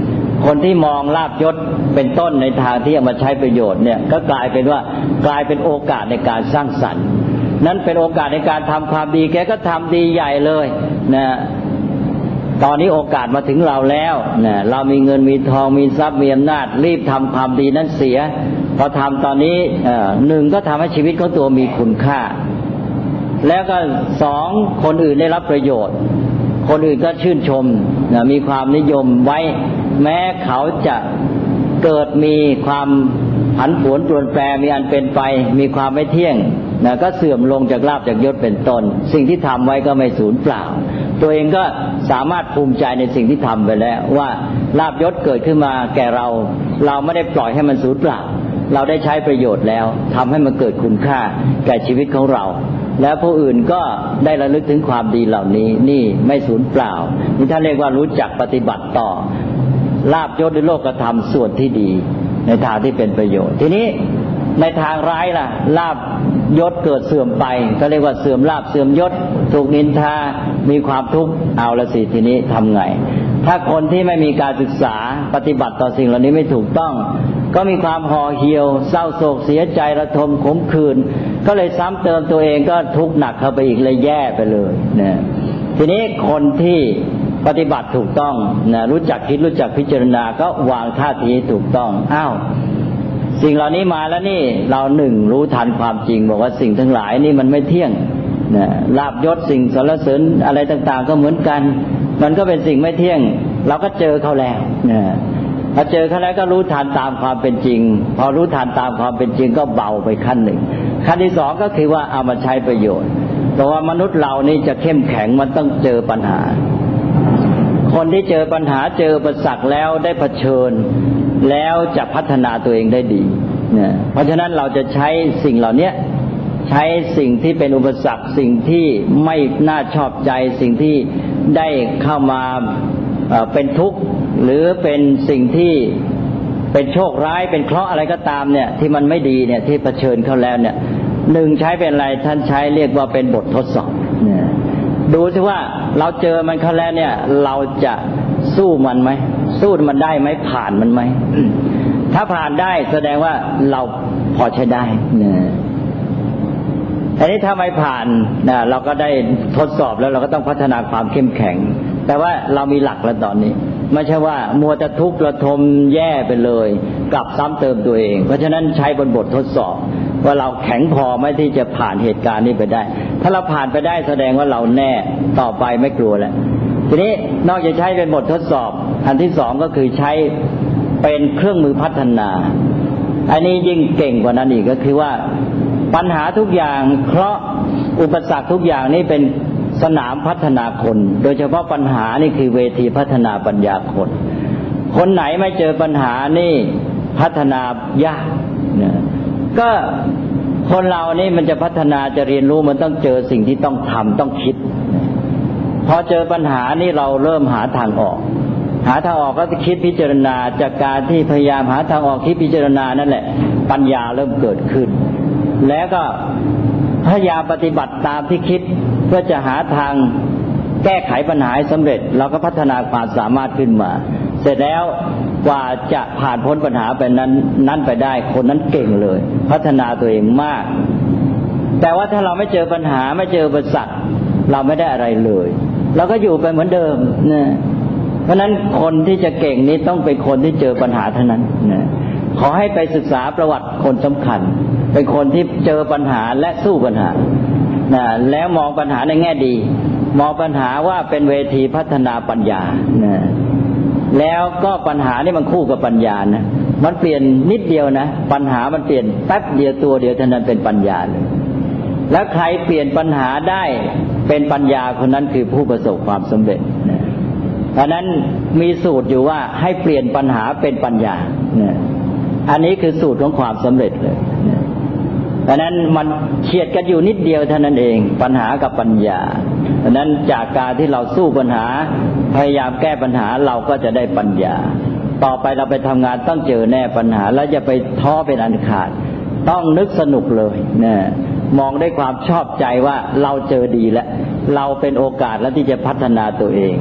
คนที่มองลาภยศเป็นต้นในทางที่เอามาใช้ประโยชน์เนี่ยก็กลายเป็นว่ากลายเป็นโอกาสในการสร้างสรรค์นั้นเป็นโอกาสในการทำความดีแกก็ทำดีใหญ่เลยนะตอนนี้โอกาสมาถึงเราแล้วนะเรามีเงินมีทองมีทรัพย์มีอำนาจรีบทำความดีนั้นเสียพอทำตอนนี้หนึ่งก็ทำให้ชีวิตของตัวมีคุณค่าแล้วก็สองคนอื่นได้รับประโยชน์คนอื่นก็ชื่นชมนะมีความนิยมไว้แม้เขาจะเกิดมีความผันผวนเปลี่ยนแปลงมีอันเป็นไปมีความไม่เที่ยงนะก็เสื่อมลงจากลาภจากยศเป็นต้นสิ่งที่ทำไว้ก็ไม่สูญเปล่าตัวเองก็สามารถภูมิใจในสิ่งที่ทำไปแล้วว่าลาภยศเกิดขึ้นมาแก่เราเราไม่ได้ปล่อยให้มันสูญเปล่าเราได้ใช้ประโยชน์แล้วทำให้มันเกิดคุณค่าแก่ชีวิตของเราแล้วผู้อื่นก็ได้ระลึกถึงความดีเหล่านี้นี่ไม่สูญเปล่านี่ท่านเรียกว่ารู้จักปฏิบัติต่อลาภยศหรือโลกธรรมส่วนที่ดีในทางที่เป็นประโยชน์ทีนี้ในทางร้ายล่ะลาภยศเกิดเสื่อมไปก็เรียกว่าเสื่อมลาภเสื่อมยศถูกนินทามีความทุกข์เอาละสิทีนี้ทำไงถ้าคนที่ไม่มีการศึกษาปฏิบัติต่อสิ่งเหล่านี้ไม่ถูกต้องก็มีความห่อเหี่ยวเศร้าโศกเสียใจระทมขมขื่นก็เลยซ้ำเติมตัวเองก็ทุกข์หนักเข้าไปอีกเลยแย่ไปเลยนะทีนี้คนที่ปฏิบัติถูกต้องนะรู้จักคิดรู้จักพิจารณาก็วางท่าทีถูกต้องอ้าวสิ่งเหล่านี้มาแล้วนี่เราหนึ่งรู้ทันความจริงบอกว่าสิ่งทั้งหลายนี่มันไม่เที่ยงนะลาภยศสิ่งสรรเสริญอะไรต่างๆก็เหมือนกันมันก็เป็นสิ่งไม่เที่ยงเราก็เจอเขาแล้วนะพอเจอเขาแล้วก็รู้ทันตามความเป็นจริงพอรู้ทันตามความเป็นจริงก็เบาไปขั้นหนึ่งขั้นที่สองก็คือว่าเอามาใช้ประโยชน์เพราะว่ามนุษย์เรานี่จะเข้มแข็งมันต้องเจอปัญหาคนที่เจอปัญหาเจออุปสรรคแล้วได้เผชิญแล้วจะพัฒนาตัวเองได้ดีเนี่ยเพราะฉะนั้นเราจะใช้สิ่งเหล่านี้ใช้สิ่งที่เป็นอุปสรรคสิ่งที่ไม่น่าชอบใจสิ่งที่ได้เข้ามาเป็นทุกข์หรือเป็นสิ่งที่เป็นโชคร้ายเป็นเคราะห์อะไรก็ตามเนี่ยที่มันไม่ดีเนี่ยที่เผชิญเข้าแล้วเนี่ยหนึ่งใช้เป็นอะไรท่านใช้เรียกว่าเป็นบททดสอบเนี่ยดูสิว่าเราเจอมันเข้าแล้วเนี่ยเราจะสู้มันไหมสู้มันได้ไหมผ่านมันไหมถ้าผ่านได้แสดงว่าเราพอใช้ได้เนี่ยอันนี้ถ้าไม่ผ่านนะเราก็ได้ทดสอบแล้วเราก็ต้องพัฒนาความเข้มแข็งแต่ว่าเรามีหลักแล้วตอนนี้ไม่ใช่ว่ามัวจะทุกข์ระทมแย่ไปเลยกลับซ้ำเติมตัวเองเพราะฉะนั้นใช้บนบททดสอบว่าเราแข็งพอไหมที่จะผ่านเหตุการณ์นี้ไปได้ถ้าเราผ่านไปได้แสดงว่าเราแน่ต่อไปไม่กลัวแล้วทีนี้นอกจากใช้เป็นบททดสอบอันที่สองก็คือใช้เป็นเครื่องมือพัฒนาอันนี้ยิ่งเก่งกว่านั้นอีกก็คือว่าปัญหาทุกอย่างเคราะห์อุปสรรคทุกอย่างนี่เป็นสนามพัฒนาคนโดยเฉพาะปัญหานี่คือเวทีพัฒนาปัญญาคนคนไหนไม่เจอปัญหานี่พัฒนายากนะก็คนเรานี่มันจะพัฒนาจะเรียนรู้มันต้องเจอสิ่งที่ต้องทำต้องคิดพอเจอปัญหานี่เราเริ่มหาทางออกหาทางออกก็จะคิดพิจารณาจากการที่พยายามหาทางออกคิดพิจารณานั่นแหละปัญญาเริ่มเกิดขึ้นแล้วก็พยายามปฏิบัติตามที่คิดเพื่อจะหาทางแก้ไขปัญหาให้สำเร็จเราก็พัฒนาความสามารถขึ้นมาเสร็จแล้วกว่าจะผ่านพ้นปัญหาไปนั้นนั้นไปได้คนนั้นเก่งเลยพัฒนาตัวเองมากแต่ว่าถ้าเราไม่เจอปัญหาไม่เจออุปสรรคเราไม่ได้อะไรเลยเราก็อยู่ไปเหมือนเดิมนะเพราะนั้นคนที่จะเก่งนี้ต้องเป็นคนที่เจอปัญหาเท่านั้นนะขอให้ไปศึกษาประวัติคนสำคัญเป็นคนที่เจอปัญหาและสู้ปัญหานะแล้วมองปัญหาในแง่ดีมองปัญหาว่าเป็นเวทีพัฒนาปัญญานะแล้วก็ปัญหานี่มันคู่กับปัญญานะมันเปลี่ยนนิดเดียวนะปัญหามันเปลี่ยนแป๊บเดียวตัวเดียวเท่านั้นเป็นปัญญาเลยแล้วใครเปลี่ยนปัญหาได้เป็นปัญญาคนนั้นคือผู้ประสบความสำเร็จนะเพราะนั้นมีสูตรอยู่ว่าให้เปลี่ยนปัญหาเป็นปัญญานะอันนี้คือสูตรของความสำเร็จเลยนะเพราะนั้นมันเฉียดกันอยู่นิดเดียวเท่านั้นเองปัญหากับปัญญาเพราะนั้นจากการที่เราสู้ปัญหาพยายามแก้ปัญหาเราก็จะได้ปัญญาต่อไปเราไปทำงานต้องเจอแน่ปัญหาแล้วอย่าไปท้อเป็นอันขาดต้องนึกสนุกเลยนะมองด้วยความชอบใจว่าเราเจอดีแล้วเราเป็นโอกาสแล้วที่จะพัฒนาตัวเอง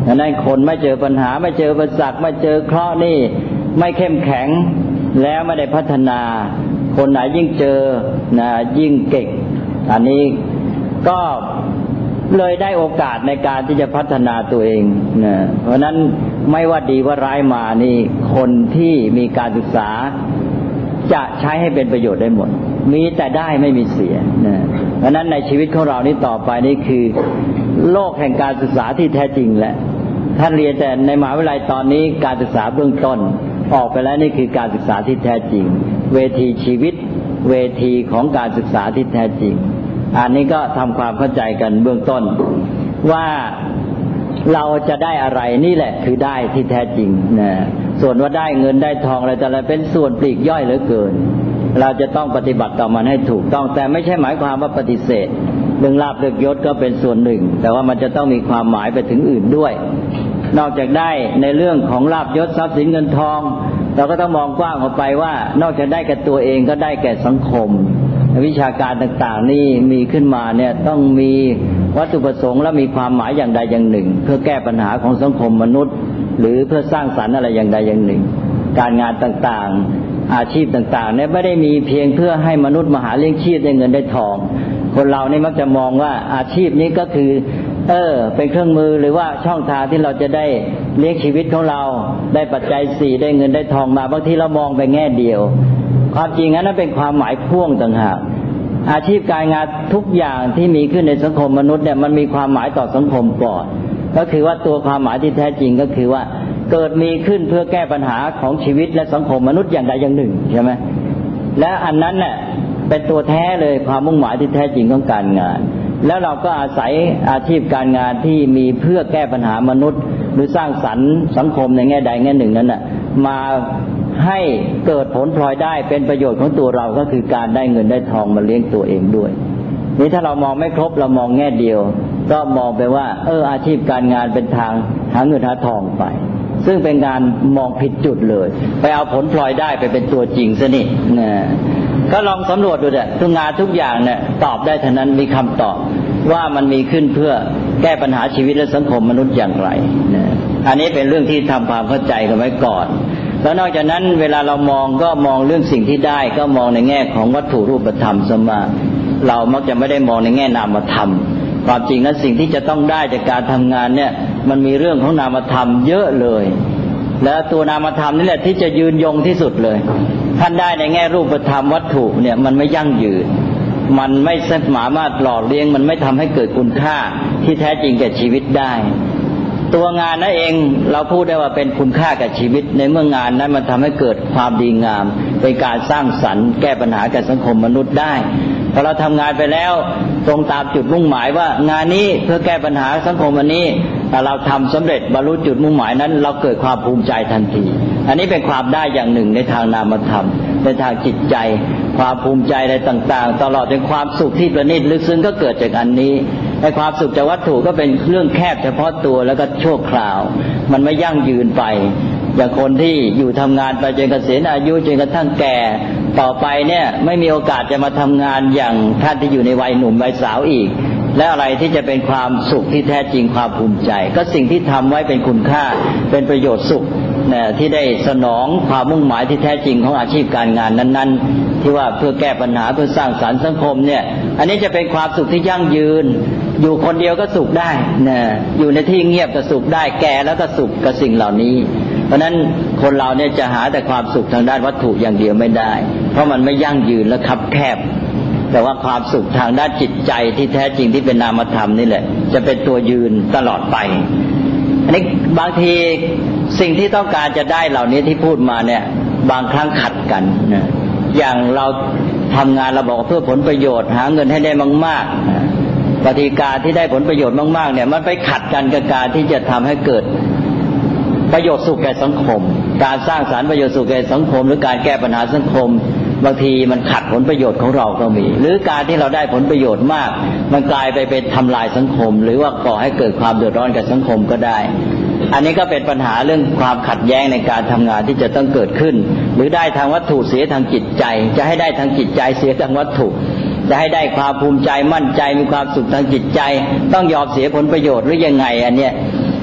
ดังนั้นคนไม่เจอปัญหาไม่เจออุปสรรคไม่เจอเคราะห์นี่ไม่เข้มแข็งแล้วไม่ได้พัฒนาคนไหนยิ่งเจอนะยิ่งเก่งอันนี้ก็เลยได้โอกาสในการที่จะพัฒนาตัวเองนะเพราะนั้นไม่ว่าดีว่าร้ายมานี่คนที่มีการศึกษาจะใช้ให้เป็นประโยชน์ได้หมดมีแต่ได้ไม่มีเสียนะเพราะนั้นในชีวิตของเรานี้ต่อไปนี่คือโลกแห่งการศึกษาที่แท้จริงแหละท่านเรียนแต่ในมหาวิทยาลัยตอนนี้การศึกษาเบื้องต้นออกไปแล้วนี่คือการศึกษาที่แท้จริงเวทีชีวิตเวทีของการศึกษาที่แท้จริงอันนี้ก็ทำความเข้าใจกันเบื้องต้นว่าเราจะได้อะไรนี่แหละคือได้ที่แท้จริงนะส่วนว่าได้เงินได้ทองอะไรแต่ละเป็นส่วนปลีกย่อยเหลือเกินเราจะต้องปฏิบัติต่อมันให้ถูกต้องแต่ไม่ใช่หมายความว่าปฏิเสธเรื่องลาภเรื่องยศก็เป็นส่วนหนึ่งแต่ว่ามันจะต้องมีความหมายไปถึงอื่นด้วยนอกจากได้ในเรื่องของลาภยศทรัพย์สินเงินทองเราก็ต้องมองกว้างออกไปว่านอกจากได้แก่ตัวเองก็ได้แก่สังคมวิชาการต่างๆนี่มีขึ้นมาเนี่ยต้องมีวัตถุประสงค์และมีความหมายอย่างใดอย่างหนึ่งเพื่อแก้ปัญหาของสังคมมนุษย์หรือเพื่อสร้างสรรค์อะไรอย่างใดอย่างหนึ่งการงานต่างๆอาชีพต่างๆเนี่ยไม่ได้มีเพียงเพื่อให้มนุษย์มาหาเลี้ยงชีพได้เงินได้ทองคนเรานี่มักจะมองว่าอาชีพนี้ก็คือเออเป็นเครื่องมือหรือว่าช่องทางที่เราจะได้เลี้ยงชีวิตของเราได้ปัจจัยสี่ได้เงินได้ทองมาบางทีเรามองไปแง่เดียวความจริงนั้นเป็นความหมายพ่วงต่างหากอาชีพการงานทุกอย่างที่มีขึ้นในสังคมมนุษย์เนี่ยมันมีความหมายต่อสังคมก่อนก็คือว่าตัวความหมายที่แท้จริงก็คือว่าเกิดมีขึ้นเพื่อแก้ปัญหาของชีวิตและสังคมมนุษย์อย่างใดอย่างหนึ่งใช่ไหมและอันนั้นเนี่ยเป็นตัวแท้เลยความมุ่งหมายที่แท้จริงของการงานแล้วเราก็อาศัยอาชีพการงานที่มีเพื่อแก้ปัญหามนุษย์หรือสร้างสรรค์สังคมในแง่ใดแง่หนึ่งนั้นน่ะมาให้เกิดผลพลอยได้เป็นประโยชน์ของตัวเราก็คือการได้เงินได้ทองมาเลี้ยงตัวเองด้วยนี่ถ้าเรามองไม่ครบเรามองแง่เดียวก็มองไปว่าเอออาชีพการงานเป็นทางหาเงินหาทองไปซึ่งเป็นการมองผิดจุดเลยไปเอาผลพลอยได้ไปเป็นตัวจริงซะนี่นะก็ลองสำรวจดูเถอะทุกงานทุกอย่างเนี่ยตอบได้เท่านั้นมีคำตอบว่ามันมีขึ้นเพื่อแก้ปัญหาชีวิตและสังคมมนุษย์อย่างไรนะอันนี้เป็นเรื่องที่ทำความเข้าใจกันไว้ก่อนแล้วนอกจากนั้นเวลาเรามองก็มองเรื่องสิ่งที่ได้ก็มองในแง่ของวัตถุรูปธรรมซะมากเรามักจะไม่ได้มองในแง่นามธรรมความจริงแล้วสิ่งที่จะต้องได้จากการทำงานเนี่ยมันมีเรื่องของนามธรรมเยอะเลยแล้วตัวนามธรรมนี่แหละที่จะยืนยงที่สุดเลยท่านได้ในแง่รูปธรรมวัตถุเนี่ยมันไม่ยั่งยืนมันไม่สามารถหล่อเลี้ยงมันไม่ทำให้เกิดคุณค่าที่แท้จริงแก่ชีวิตได้ตัวงานนั่นเองเราพูดได้ว่าเป็นคุณค่ากับชีวิตในเมื่องานนั้นมันทำให้เกิดความดีงามเป็นการสร้างสรรค์แก้ปัญหาแก่สังคมมนุษย์ได้พอเราทำงานไปแล้วตรงตามจุดมุ่งหมายว่างานนี้เพื่อแก้ปัญหาสังคมวันนี้เราทำสำเร็จบรรลุจุดมุ่งหมายนั้นเราเกิดความภูมิใจทันทีอันนี้เป็นความได้อย่างหนึ่งในทางนามธรรมในทางจิตใจความภูมิใจอะไรต่างๆตลอดจนความสุขที่ประณีตลึกซึ้งก็เกิดจากอันนี้ในความสุขจากวัตถุก็เป็นเรื่องแคบเฉพาะตัวแล้วก็ชั่วคราวมันไม่ยั่งยืนไปอย่างคนที่อยู่ทำงานไปจนเกษียณอายุจนกระทั่งแก่ต่อไปเนี่ยไม่มีโอกาสจะมาทำงานอย่างท่านที่อยู่ในวัยหนุ่มวัยสาวอีกและอะไรที่จะเป็นความสุขที่แท้จริงความภูมิใจก็สิ่งที่ทำไว้เป็นคุณค่าเป็นประโยชน์สุขนะที่ได้สนองความมุ่งหมายที่แท้จริงของอาชีพการงานนั้นๆที่ว่าเพื่อแก้ปัญหาเพื่อสร้างสรรค์สังคมเนี่ยอันนี้จะเป็นความสุขที่ยั่งยืนอยู่คนเดียวก็สุขได้นะอยู่ในที่เงียบก็สุขได้แก่แล้วก็สุขกับสิ่งเหล่านี้เพราะนั้นคนเราเนี่ยจะหาแต่ความสุขทางด้านวัตถุอย่างเดียวไม่ได้เพราะมันไม่ยั่งยืนและคับแคบแต่ว่าความสุขทางด้านจิตใจที่แท้จริงที่เป็นนามธรรมนี่แหละจะเป็นตัวยืนตลอดไปอันนี้บางทีสิ่งที่ต้องการจะได้เหล่านี้ที่พูดมาเนี่ยบางครั้งขัดกันนะอย่างเราทำงานเราบอกเพื่อผลประโยชน์หาเงินให้ได้มากๆปฏิการที่ได้ผลประโยชน์มากๆเนี่ยมันไปขัดกันกับการที่จะทำให้เกิดประโยชน์สุขแก่สังคมการสร้างสรรค์ประโยชน์สุขแก่สังคมหรือการแก้ปัญหาสังคมบางทีมันขัดผลประโยชน์ของเราก็มีหรือการที่เราได้ผลประโยชน์มากมันกลายไปเป็นทำลายสังคมหรือว่าก่อให้เกิดความเดือดร้อนกับสังคมก็ได้อันนี้ก็เป็นปัญหาเรื่องความขัดแย้งในการทำงานที่จะต้องเกิดขึ้นหรือได้ทางวัตถุเสียทางจิตใจจะให้ได้ทางจิตใจเสียทางวัตถุจะให้ได้ความภูมิใจมั่นใจมีความสุขทางจิตใจต้องยอมเสียผลประโยชน์หรือยังไงอันเนี้ย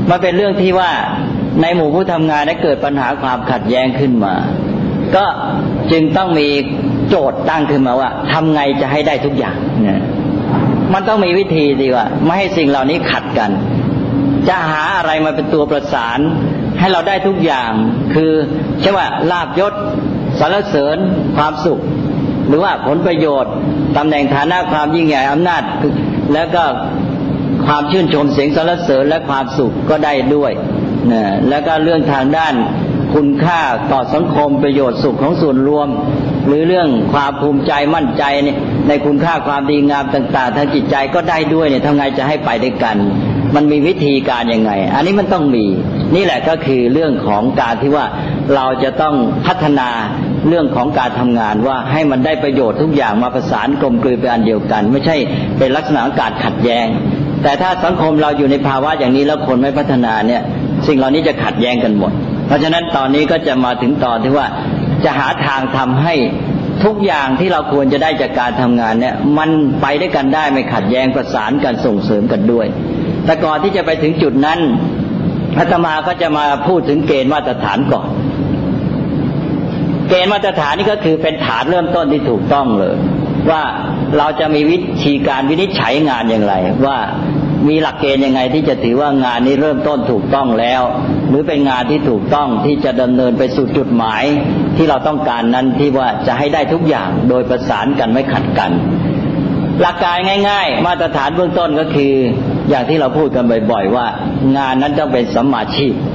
มันเป็นเรื่องที่ว่าในหมู่ผู้ทำงานได้เกิดปัญหาความขัดแย้งขึ้นมาก็จึงต้องมีโจทย์ตั้งขึ้นมาว่าทำไงจะให้ได้ทุกอย่างเนี่ยมันต้องมีวิธีดีว่าไม่ให้สิ่งเหล่านี้ขัดกันจะหาอะไรมาเป็นตัวประสานให้เราได้ทุกอย่างคือใช่ว่าลาภยศสรรเสริญความสุขหรือว่าผลประโยชน์ตำแหน่งฐานะความยิ่งใหญ่อำนาจแล้วก็ความชื่นชมเสียงสรรเสริญและความสุขก็ได้ด้วยนะแล้วก็เรื่องทางด้านคุณค่าต่อสังคมประโยชน์สุขของส่วนรวมหรือเรื่องความภูมิใจมั่นใจในคุณค่าความดีงามต่างๆทางจิตใจก็ได้ด้วยเนี่ยทำไงจะให้ไปด้วยกันมันมีวิธีการยังไงอันนี้มันต้องมีนี่แหละก็คือเรื่องของการที่ว่าเราจะต้องพัฒนาเรื่องของการทำงานว่าให้มันได้ประโยชน์ทุกอย่างมาประสานกลมกลืนเป็นอันเดียวกันไม่ใช่เป็นลักษณะการขัดแย้งแต่ถ้าสังคมเราอยู่ในภาวะอย่างนี้แล้วคนไม่พัฒนาเนี่ยสิ่งเหล่านี้จะขัดแย้งกันหมดเพราะฉะนั้นตอนนี้ก็จะมาถึงตอนที่ว่าจะหาทางทำให้ทุกอย่างที่เราควรจะได้จากการทำงานเนี่ยมันไปด้วยกันได้ไม่ขัดแย้งประสานกันส่งเสริมกันด้วยแต่ก่อนที่จะไปถึงจุดนั้นอาตมาก็จะมาพูดถึงเกณฑ์มาตรฐานก่อนเกณฑ์มาตรฐานนี่ก็คือเป็นฐานเริ่มต้นที่ถูกต้องเลยว่าเราจะมีวิธีการวินิจฉัยงานอย่างไรว่ามีหลักเกณฑ์ยังไงที่จะถือว่างานนี้เริ่มต้นถูกต้องแล้วหรือเป็นงานที่ถูกต้องที่จะดำเนินไปสู่จุดหมายที่เราต้องการนั้นที่ว่าจะให้ได้ทุกอย่างโดยประสานกันไม่ขัดกันหลักการง่ายๆมาตรฐานเบื้องต้นก็คืออย่างที่เราพูดกันบ่อยๆว่างานนั้นต้องเป็นสัมมาชีพ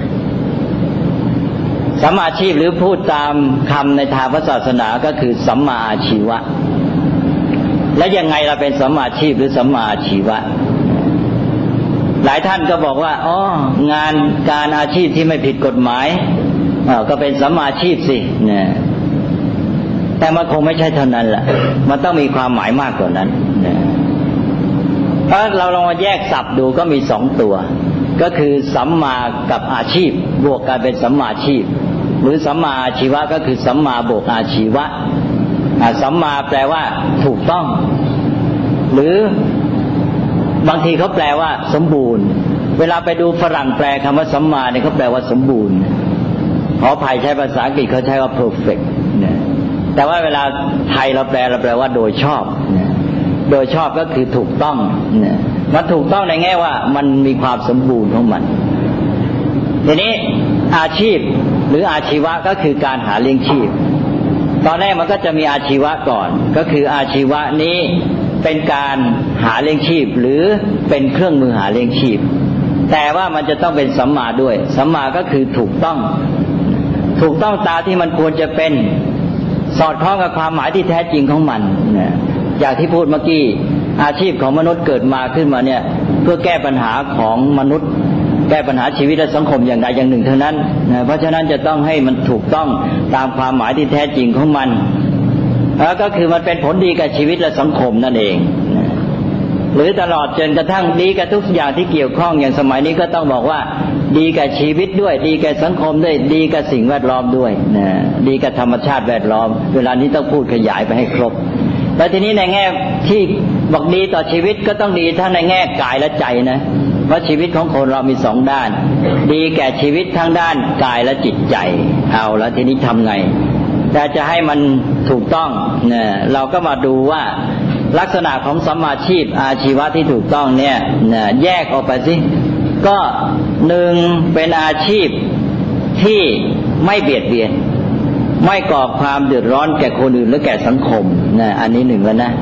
สัมมาชีพหรือพูดตามคำในทางพระศาสนาก็คือสัมมาอาชีวะและยังไงเราเป็นสัมมาชีพหรือสัมมาอาชีวะหลายท่านก็บอกว่าอ๋องานการอาชีพที่ไม่ผิดกฎหมายอ๋อก็เป็นสัมมาอาชีพสิเนี่ยแต่มันคงไม่ใช่เท่านั้นแหละมันต้องมีความหมายมากกว่านั้นเนี่ยเพราะเราลองมาแยกศัพท์ดูก็มีสองตัวก็คือสัมมากับอาชีพบวกกันเป็นสัมมาอาชีพหรือสัมมาอาชีวะก็คือสัมมาบวกอาชีวะสัมมาแปลว่าถูกต้องหรือบางทีเขาแปลว่าสมบูรณ์เวลาไปดูฝรั่งแปลคำว่าสัมมาเนี่ยเขาแปลว่าสมบูรณ์ขออภัยใช้ภาษาอังกฤษเขาใช้ว่า perfect เนี่ยแต่ว่าเวลาไทยเราแปลเราแปลว่าโดยชอบเนี่ยโดยชอบก็คือถูกต้องเนี่ยมันถูกต้องในแง่ว่ามันมีความสมบูรณ์ของมันทีนี้อาชีพหรืออาชีวะก็คือการหาเลี้ยงชีพตอนแรกมันก็จะมีอาชีวะก่อนก็คืออาชีวะนี้เป็นการหาเลี้ยงชีพหรือเป็นเครื่องมือหาเลี้ยงชีพแต่ว่ามันจะต้องเป็นสัมมาด้วยสัมมาก็คือถูกต้องถูกต้องตามที่มันควรจะเป็นสอดคล้องกับความหมายที่แท้จริงของมันนะอย่างที่พูดเมื่อกี้อาชีพของมนุษย์เกิดมาขึ้นมาเนี่ยเพื่อแก้ปัญหาของมนุษย์แก้ปัญหาชีวิตและสังคมอย่างใดอย่างหนึ่งเท่านั้นนะเพราะฉะนั้นจะต้องให้มันถูกต้องตามความหมายที่แท้จริงของมันแล้วก็คือมันเป็นผลดีกับชีวิตและสังคมนั่นเองนะหรือตลอดจนกระทั่งดีกับทุกอย่างที่เกี่ยวข้องอย่างสมัยนี้ก็ต้องบอกว่าดีกับชีวิตด้วยดีกับสังคมด้วยดีกับสิ่งแวดล้อมด้วยนะดีกับธรรมชาติแวดล้อมเวลานี้ต้องพูดขยายไปให้ครบแล้วทีนี้ในแง่ที่บอกดีต่อชีวิตก็ต้องดีทั้งในแง่กายและใจนะเพราะชีวิตของคนเรามีสองด้านดีแก่ชีวิตทั้งด้านกายและจิตใจเอาแล้วทีนี้ทำไงแต่จะให้มันถูกต้องเนี่ยเราก็มาดูว่าลักษณะของสัมมาชีพอาชีวะที่ถูกต้องเนี่ยแยกออกไปสิก็หนึ่งเป็นอาชีพที่ไม่เบียดเบียนไม่ก่อความเดือดร้อนแก่คนอื่นหรือแก่สังคมนะอันนี้หนึ่งแล้วนะ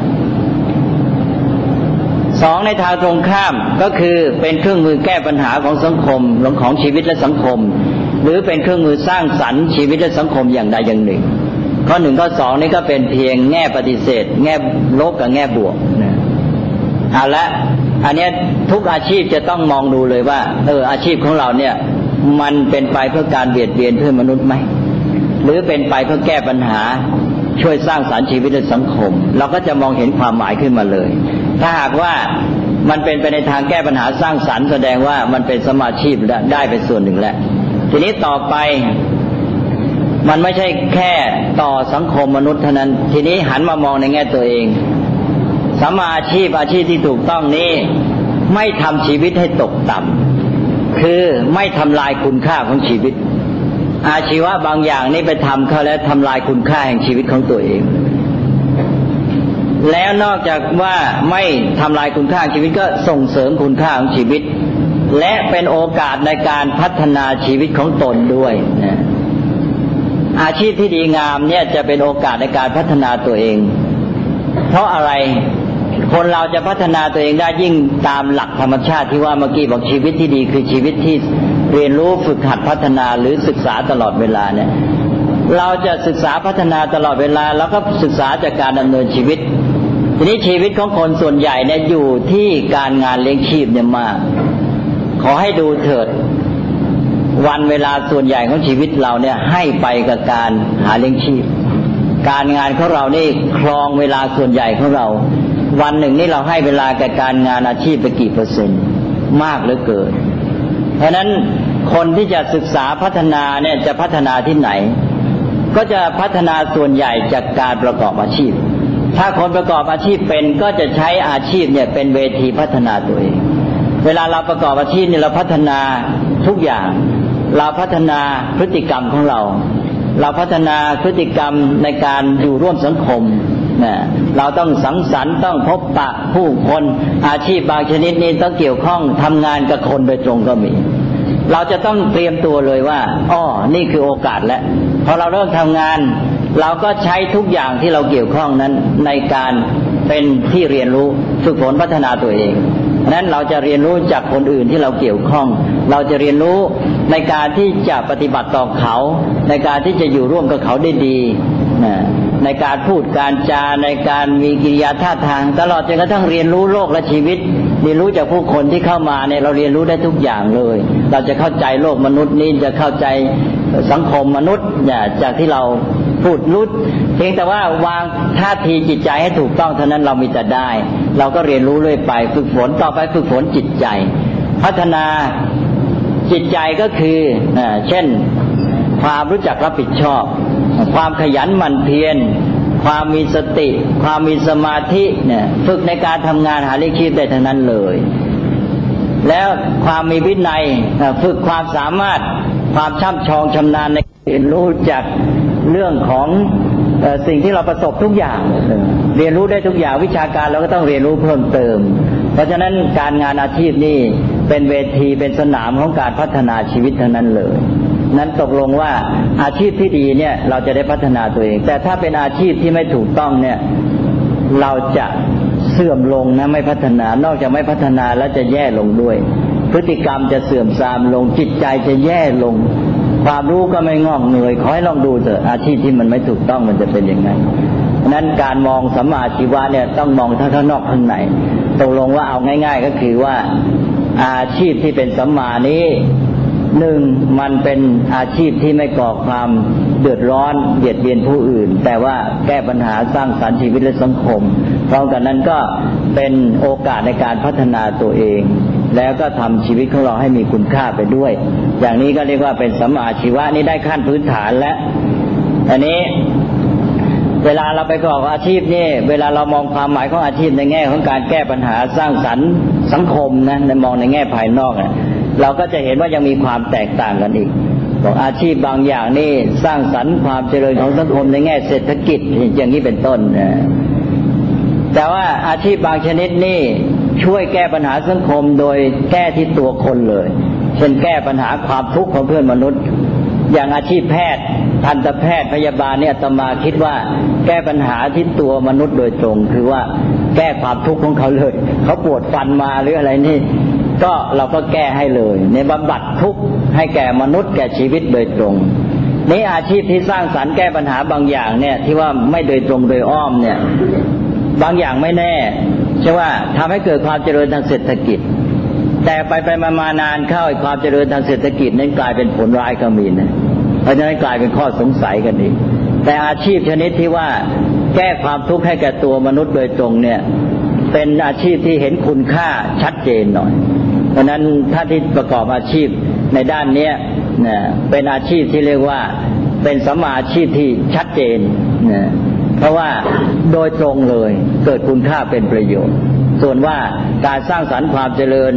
สองในทางตรงข้ามก็คือเป็นเครื่องมือแก้ปัญหาของสังคมของชีวิตและสังคมหรือเป็นเครื่องมือสร้างสรรค์ชีวิตและสังคมอย่างใดอย่างหนึ่งข้อหนึ่งข้อสองนี่ก็เป็นเพียงแง่ปฏิเสธแง่ลบกับแง่บวกนะเอาละอันนี้ทุกอาชีพจะต้องมองดูเลยว่าเอออาชีพของเราเนี่ยมันเป็นไปเพื่อการเบียดเบียนเพื่อนมนุษย์ไหมหรือเป็นไปเพื่อแก้ปัญหาช่วยสร้างสรรค์ชีวิตและสังคมเราก็จะมองเห็นความหมายขึ้นมาเลยถ้าหากว่ามันเป็นไปในทางแก้ปัญหาสร้างสรรค์แสดงว่ามันเป็นสัมมาชีพได้เป็นส่วนหนึ่งแล้วทีนี้ต่อไปมันไม่ใช่แค่ต่อสังคมมนุษย์เท่านั้นทีนี้หันมามองในแง่ตัวเองสัมมาอาชีพอาชีพที่ถูกต้องนี้ไม่ทำชีวิตให้ตกต่ำคือไม่ทำลายคุณค่าของชีวิตอาชีวะบางอย่างนี่ไปทำเขาแล้วทำลายคุณค่าแห่งชีวิตของตัวเองแล้วนอกจากว่าไม่ทำลายคุณค่าชีวิตก็ส่งเสริมคุณค่าของชีวิตและเป็นโอกาสในการพัฒนาชีวิตของตนด้วยนะอาชีพที่ดีงามเนี่ยจะเป็นโอกาสในการพัฒนาตัวเองเพราะอะไรคนเราจะพัฒนาตัวเองได้ยิ่งตามหลักธรรมชาติที่ว่าเมื่อกี้บอกชีวิตที่ดีคือชีวิตที่เรียนรู้ฝึกหัดพัฒนาหรือศึกษาตลอดเวลาเนี่ยเราจะศึกษาพัฒนาตลอดเวลาแล้วก็ศึกษาจากการดำเนินชีวิตทีนี้ชีวิตของคนส่วนใหญ่เนี่ยอยู่ที่การงานเลี้ยงชีพเนี่ยมากขอให้ดูเถิดวันเวลาส่วนใหญ่ของชีวิตเราเนี่ยให้ไปกับการหาเลี้ยงชีพการงานของเรานี่ครองเวลาส่วนใหญ่ของเราวันหนึ่งนี่เราให้เวลากับการงานอาชีพไปกี่เปอร์เซ็นต์มากเหลือเกินเพราะนั้นคนที่จะศึกษาพัฒนาเนี่ยจะพัฒนาที่ไหนก็จะพัฒนาส่วนใหญ่จากการประกอบอาชีพถ้าคนประกอบอาชีพเป็นก็จะใช้อาชีพเนี่ยเป็นเวทีพัฒนาตัวเองเวลาเราประกอบอาชีพเนี่ยเราพัฒนาทุกอย่างเราพัฒนาพฤติกรรมของเราเราพัฒนาพฤติกรรมในการอยู่ร่วมสังคมนะเราต้องสังสรรค์ต้องพบปะผู้คนอาชีพบางชนิดนี้ต้องเกี่ยวข้องทำงานกับคนโดยตรงก็มีเราจะต้องเตรียมตัวเลยว่าอ้อนี่คือโอกาสแล้วพอเราเริ่มทำงานเราก็ใช้ทุกอย่างที่เราเกี่ยวข้องนั้นในการเป็นที่เรียนรู้ฝึกฝนพัฒนาตัวเองนั้นเราจะเรียนรู้จากคนอื่นที่เราเกี่ยวข้องเราจะเรียนรู้ในการที่จะปฏิบัติต่อเขาในการที่จะอยู่ร่วมกับเขาได้ดีในการพูดการจาในการมีกิริยาท่าทางตลอดจนกระทั่งเรียนรู้โลกและชีวิตเรียนรู้จากผู้คนที่เข้ามาเนี่ยเราเรียนรู้ได้ทุกอย่างเลยเราจะเข้าใจโลกมนุษย์นี้จะเข้าใจสังคมมนุษย์เนี่ยจากที่เราพูดรู้เพียงแต่ว่าวางท่าทีจิตใจให้ถูกต้องเท่านั้นเรามีแต่ได้เราก็เรียนรู้เรื่อยไปฝึกฝนต่อไปฝึกฝนจิตใจพัฒนาจิตใจก็คือเช่นความรู้จักรับผิดชอบความขยันหมั่นเพียรความมีสติความมีสมาธิเนี่ยฝึกในการทำงานหาเลี้ยงชีพได้ทั้งนั้นเลยแล้วความมีวินัยฝึกความสามารถความช่ำชองชำนาญในเรียนรู้จากเรื่องของสิ่งที่เราประสบทุกอย่างเรียนรู้ได้ทุกอย่างวิชาการเราก็ต้องเรียนรู้เพิ่มเติมเพราะฉะนั้นการงานอาชีพนี่เป็นเวทีเป็นสนามของการพัฒนาชีวิตทั้งนั้นเลยนั้นตกลงว่าอาชีพที่ดีเนี่ยเราจะได้พัฒนาตัวเองแต่ถ้าเป็นอาชีพที่ไม่ถูกต้องเนี่ยเราจะเสื่อมลงนะไม่พัฒนานอกจากไม่พัฒนาแล้วจะแย่ลงด้วยพฤติกรรมจะเสื่อมทรามลงจิตใจจะแย่ลงความรู้ก็ไม่งอกเงยขอให้ลองดูเถอะอาชีพที่มันไม่ถูกต้องมันจะเป็นยังไงนั้นการมองสัมมาอาชีวะเนี่ยต้องมองทั้งข้างนอกข้างในตกลงว่าเอาง่ายๆก็คือว่าอาชีพที่เป็นสัมมานี้หนึ่งมันเป็นอาชีพที่ไม่ก่อความเดือดร้อนเบียดเบียนผู้อื่นแต่ว่าแก้ปัญหาสร้างสรรค์ชีวิตและสังคมพร้อมกันนั้นก็เป็นโอกาสในการพัฒนาตัวเองแล้วก็ทำชีวิตของเราให้มีคุณค่าไปด้วยอย่างนี้ก็เรียกว่าเป็นสัมมาอาชีวะนี่ได้ขั้นพื้นฐานแล้วอันนี้เวลาเราไปประกอบอาชีพนี่เวลาเรามองความหมายของอาชีพในแง่ของการแก้ปัญหาสร้างสรรค์สังคมนะในมองในแง่ภายนอกนะเราก็จะเห็นว่ายังมีความแตกต่างกันอีกของอาชีพบางอย่างนี่สร้างสรรค์ความเจริญของสังคมในแง่เศรษฐกิจอย่างนี้เป็นต้นนะแต่ว่าอาชีพบางชนิดนี่ช่วยแก้ปัญหาสังคมโดยแก้ที่ตัวคนเลยเช่นแก้ปัญหาความทุกข์ของเพื่อนมนุษย์อย่างอาชีพแพทย์ทันตแพทย์พยาบาลเนี่ยอาตมาคิดว่าแก้ปัญหาที่ตัวมนุษย์โดยตรงคือว่าแก้ความทุกข์ของเขาเลยเขาปวดฟันมาหรืออะไรนี่ก็เราก็แก้ให้เลยในบำบัดทุกข์ให้แก่มนุษย์แก่ชีวิตโดยตรงนี่อาชีพที่สร้างสรรค์แก้ปัญหาบางอย่างเนี่ยที่ว่าไม่โดยตรงโดยอ้อมเนี่ยบางอย่างไม่แน่ใช่ว่าทำให้เกิดความเจริญทางเศรษฐกิจแต่ไปไปมามานานเข้าความเจริญทางเศรษฐกิจนั้นกลายเป็นผลร้ายก็มีนะเพราะฉะนั้นกลายเป็นข้อสงสัยกันอีกแต่อาชีพชนิดที่ว่าแก้ความทุกข์ให้แก่ตัวมนุษย์โดยตรงเนี่ยเป็นอาชีพที่เห็นคุณค่าชัดเจนหน่อยเพราะนั้นถ้าที่ประกอบอาชีพในด้านนี้นะเป็นอาชีพที่เรียกว่าเป็นสัมมาอาชีพที่ชัดเจนนะเพราะว่าโดยตรงเลยเกิดคุณค่าเป็นประโยชน์ส่วนว่าการสร้างสรรค์ความเจริญ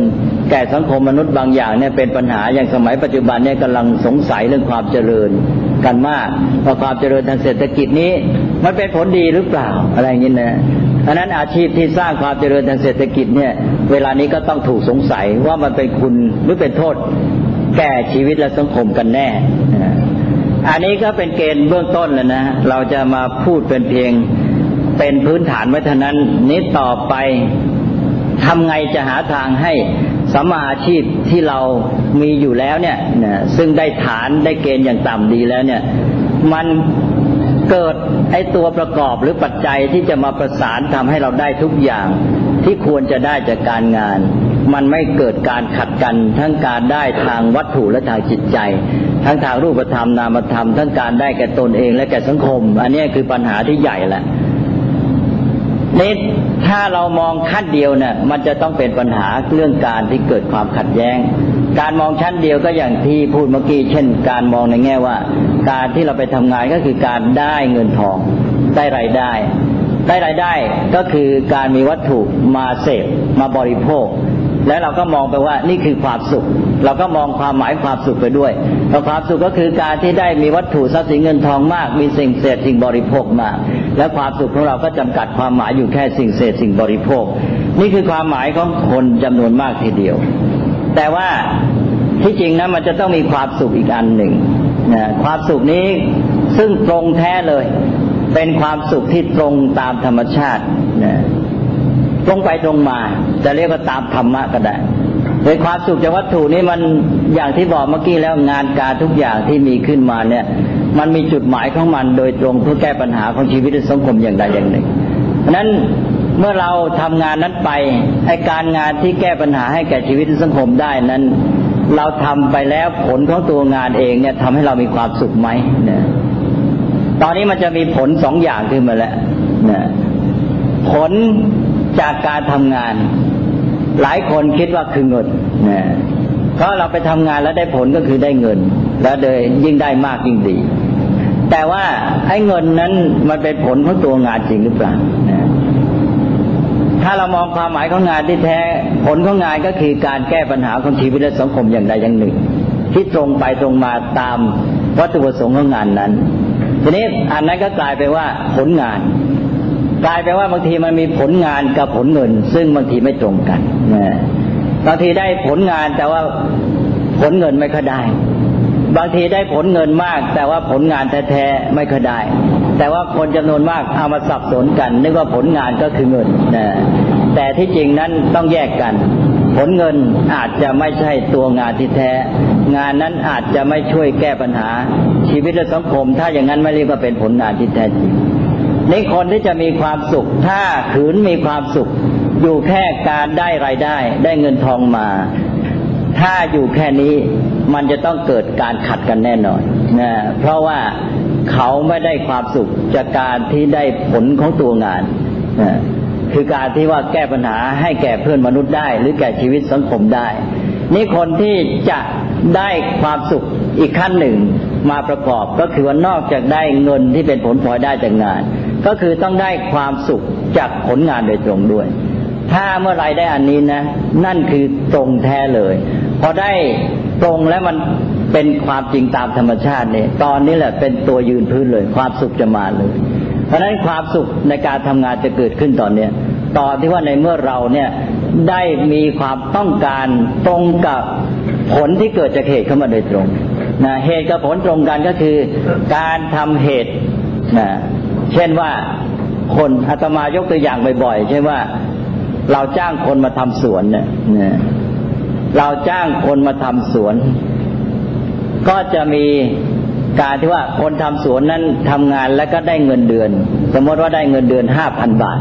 แก่สังคมมนุษย์บางอย่างเนี่ยเป็นปัญหาอย่างสมัยปัจจุบันเนี่ยกำลังสงสัยเรื่องความเจริญกันมากว่าความเจริญทางเศรษฐกิจนี้มันเป็นผลดีหรือเปล่าอะไรอย่างนี้นะอันนั้นอาชีพที่สร้างความเจริญทางเศรษฐกิจเนี่ยเวลานี้ก็ต้องถูกสงสัยว่ามันเป็นคุณหรือเป็นโทษแก่ชีวิตและสังคมกันแน่อันนี้ก็เป็นเกณฑ์เบื้องต้นแล้วนะเราจะมาพูดเป็นเพียงเป็นพื้นฐานไว้เท่านั้นนี้ต่อไปทำไงจะหาทางให้สัมมาอาชีพที่เรามีอยู่แล้วเนี่ยซึ่งได้ฐานได้เกณฑ์อย่างต่ำดีแล้วเนี่ยมันเกิดไอ้ตัวประกอบหรือปัจจัยที่จะมาประสานทำให้เราได้ทุกอย่างที่ควรจะได้จากการงานมันไม่เกิดการขัดกันทั้งการได้ทางวัตถุและทางจิตใจทั้งทางรูปธรรมนามธรรมทั้งการได้แก่ตนเองและแก่สังคมอันนี้คือปัญหาที่ใหญ่แหละนี่ถ้าเรามองขั้นเดียวเนี่ยมันจะต้องเป็นปัญหาเรื่องการที่เกิดความขัดแย้งการมองชั้นเดียวก็อย่างที่พูดเมื่อกี้เช่นการมองในแง่ว่าการที่เราไปทำงานก็คือการได้เงินทองได้รายได้ได้รายได้ก็คือการมีวัตถุมาเสพมาบริโภคแล้วเราก็มองไปว่านี่คือความสุขเราก็มองความหมายความสุขไปด้วยเพราะความสุขก็คือการที่ได้มีวัตถุทรัพย์สินเงินทองมากมีสิ่งเสพสิ่งบริโภคมากและความสุขของเราก็จำกัดความหมายอยู่แค่สิ่งเสพสิ่งบริโภคนี่คือความหมายของคนจำนวนมากทีเดียวแต่ว่าที่จริงนะมันจะต้องมีความสุขอีกอันหนึ่งนะความสุขนี้ซึ่งตรงแท้เลยเป็นความสุขที่ตรงตามธรรมชาตินะตรงไปตรงมาจะเรียกว่าตามธรรมะก็ได้โดยความสุขจากวัตถุนี้มันอย่างที่บอกเมื่อกี้แล้วงานการทุกอย่างที่มีขึ้นมาเนี่ยมันมีจุดหมายของมันโดยตรงเพื่อแก้ปัญหาของชีวิตและสังคมอย่างใดอย่างหนึ่งเพราะนั้นเมื่อเราทำงานนั้นไปไอ้การงานที่แก้ปัญหาให้แก่ชีวิตและสังคมได้นั้นเราทำไปแล้วผลของตัวงานเองเนี่ยทำให้เรามีความสุขไหมเนี่ยตอนนี้มันจะมีผลสองอย่างขึ้นมาแล้วเนี่ยผลจากการทำงานหลายคนคิดว่าคือเงินนะเพราะเราไปทำงานแล้วได้ผลก็คือได้เงินแล้วโดยยิ่งได้มากยิ่งดีแต่ว่าไอ้เงินนั้นมันเป็นผลของตัวงานจริงหรือเปล่านะถ้าเรามองความหมายของงานที่แท้ผลของงานก็คือการแก้ปัญหาของชีวิตและสังคมอย่างใดอย่างหนึ่งที่ตรงไปตรงมาตามวัตถุประสงค์ของงานนั้นทีนี้อันนั้นก็กลายไปว่าผลงานกลายไปว่าบางทีมันมีผลงานกับผลเงินซึ่งบางทีไม่ตรงกันนะบางทีได้ผลงานแต่ว่าผลเงินไม่ค่อยได้บางทีได้ผลเงินมากแต่ว่าผลงานแท้ๆไม่ค่อยได้แต่ว่าคนจำนวนมากเอามาสับสนกันนึกว่าผลงานก็คือเงินนะแต่ที่จริงนั้นต้องแยกกันผลเงินอาจจะไม่ใช่ตัวงานที่แท้งานนั้นอาจจะไม่ช่วยแก้ปัญหาชีวิตและสังคมถ้าอย่างนั้นไม่เรียกว่าเป็นผลงานที่แท้จริงในคนที่จะมีความสุขถ้าขืนมีความสุขอยู่แค่การได้รายได้ได้เงินทองมาถ้าอยู่แค่นี้มันจะต้องเกิดการขัดกันแน่นอนนะเพราะว่าเขาไม่ได้ความสุขจากการที่ได้ผลของตัวงานนะคือการที่ว่าแก้ปัญหาให้แก่เพื่อนมนุษย์ได้หรือแก่ชีวิตสังคมได้นี่คนที่จะได้ความสุขอีกขั้นหนึ่งมาประกอบก็คือว่านอกจากได้เงินที่เป็นผลพลอยได้จากงานก็คือต้องได้ความสุขจากผลงานโดยตรงด้วยถ้าเมื่อไรได้อันนี้นะนั่นคือตรงแท้เลยพอได้ตรงแล้วมันเป็นความจริงตามธรรมชาติเนี่ยตอนนี้แหละเป็นตัวยืนพื้นเลยความสุขจะมาเลยเพราะฉะนั้นความสุขในการทำงานจะเกิดขึ้นตอนเนี้ยตอนที่ว่าในเมื่อเราเนี่ยได้มีความต้องการตรงกับผลที่เกิดจากเหตุเข้ามาโดยตรงนะเหตุกับผลตรงกันก็คือการทำเหตุนะเช่นว่าคนอาตมายกตัวอย่างบ่อยๆเช่นว่าเราจ้างคนมาทำสวนเนี่ยนะเราจ้างคนมาทำสวนก็จะมีการที่ว่าคนทำสวนนั้นทำงานแล้วก็ได้เงินเดือนสมมติว่าได้เงินเดือน ห้าพัน บาท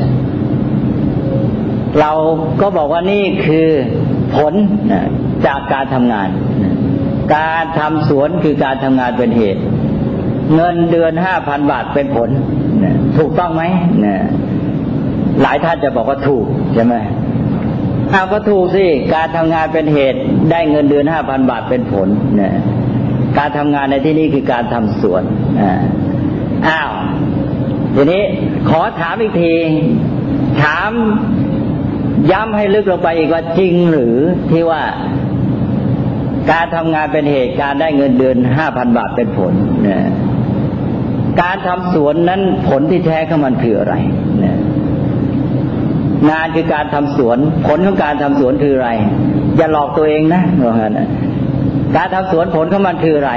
เราก็บอกว่านี่คือผลจากการทำงานการทำสวนคือการทำงานเป็นเหตุเงินเดือน ห้าพัน บาทเป็นผลถูกต้องไหมหลายท่านจะบอกว่าถูกใช่ไหมอ้าวก็ถูกสิการทำงานเป็นเหตุได้เงินเดือน ห้าพัน บาทเป็นผลนะการทำงานในที่นี้คือการทำสวนอ้าวทีนี้ขอถามอีกทีถามย้ำให้ลึกลงไปอีกว่าจริงหรือที่ว่าการทำงานเป็นเหตุการได้เงินเดือน ห้าพัน บาทเป็นผลนะการทำสวนนั้นผลที่แท้ของมันคืออะไรนะงานคือการทำสวนผลของการทำสวนคืออะไรอย่าหลอกตัวเองนะว่างั้นนะการทำสวนผลของมันคืออะไร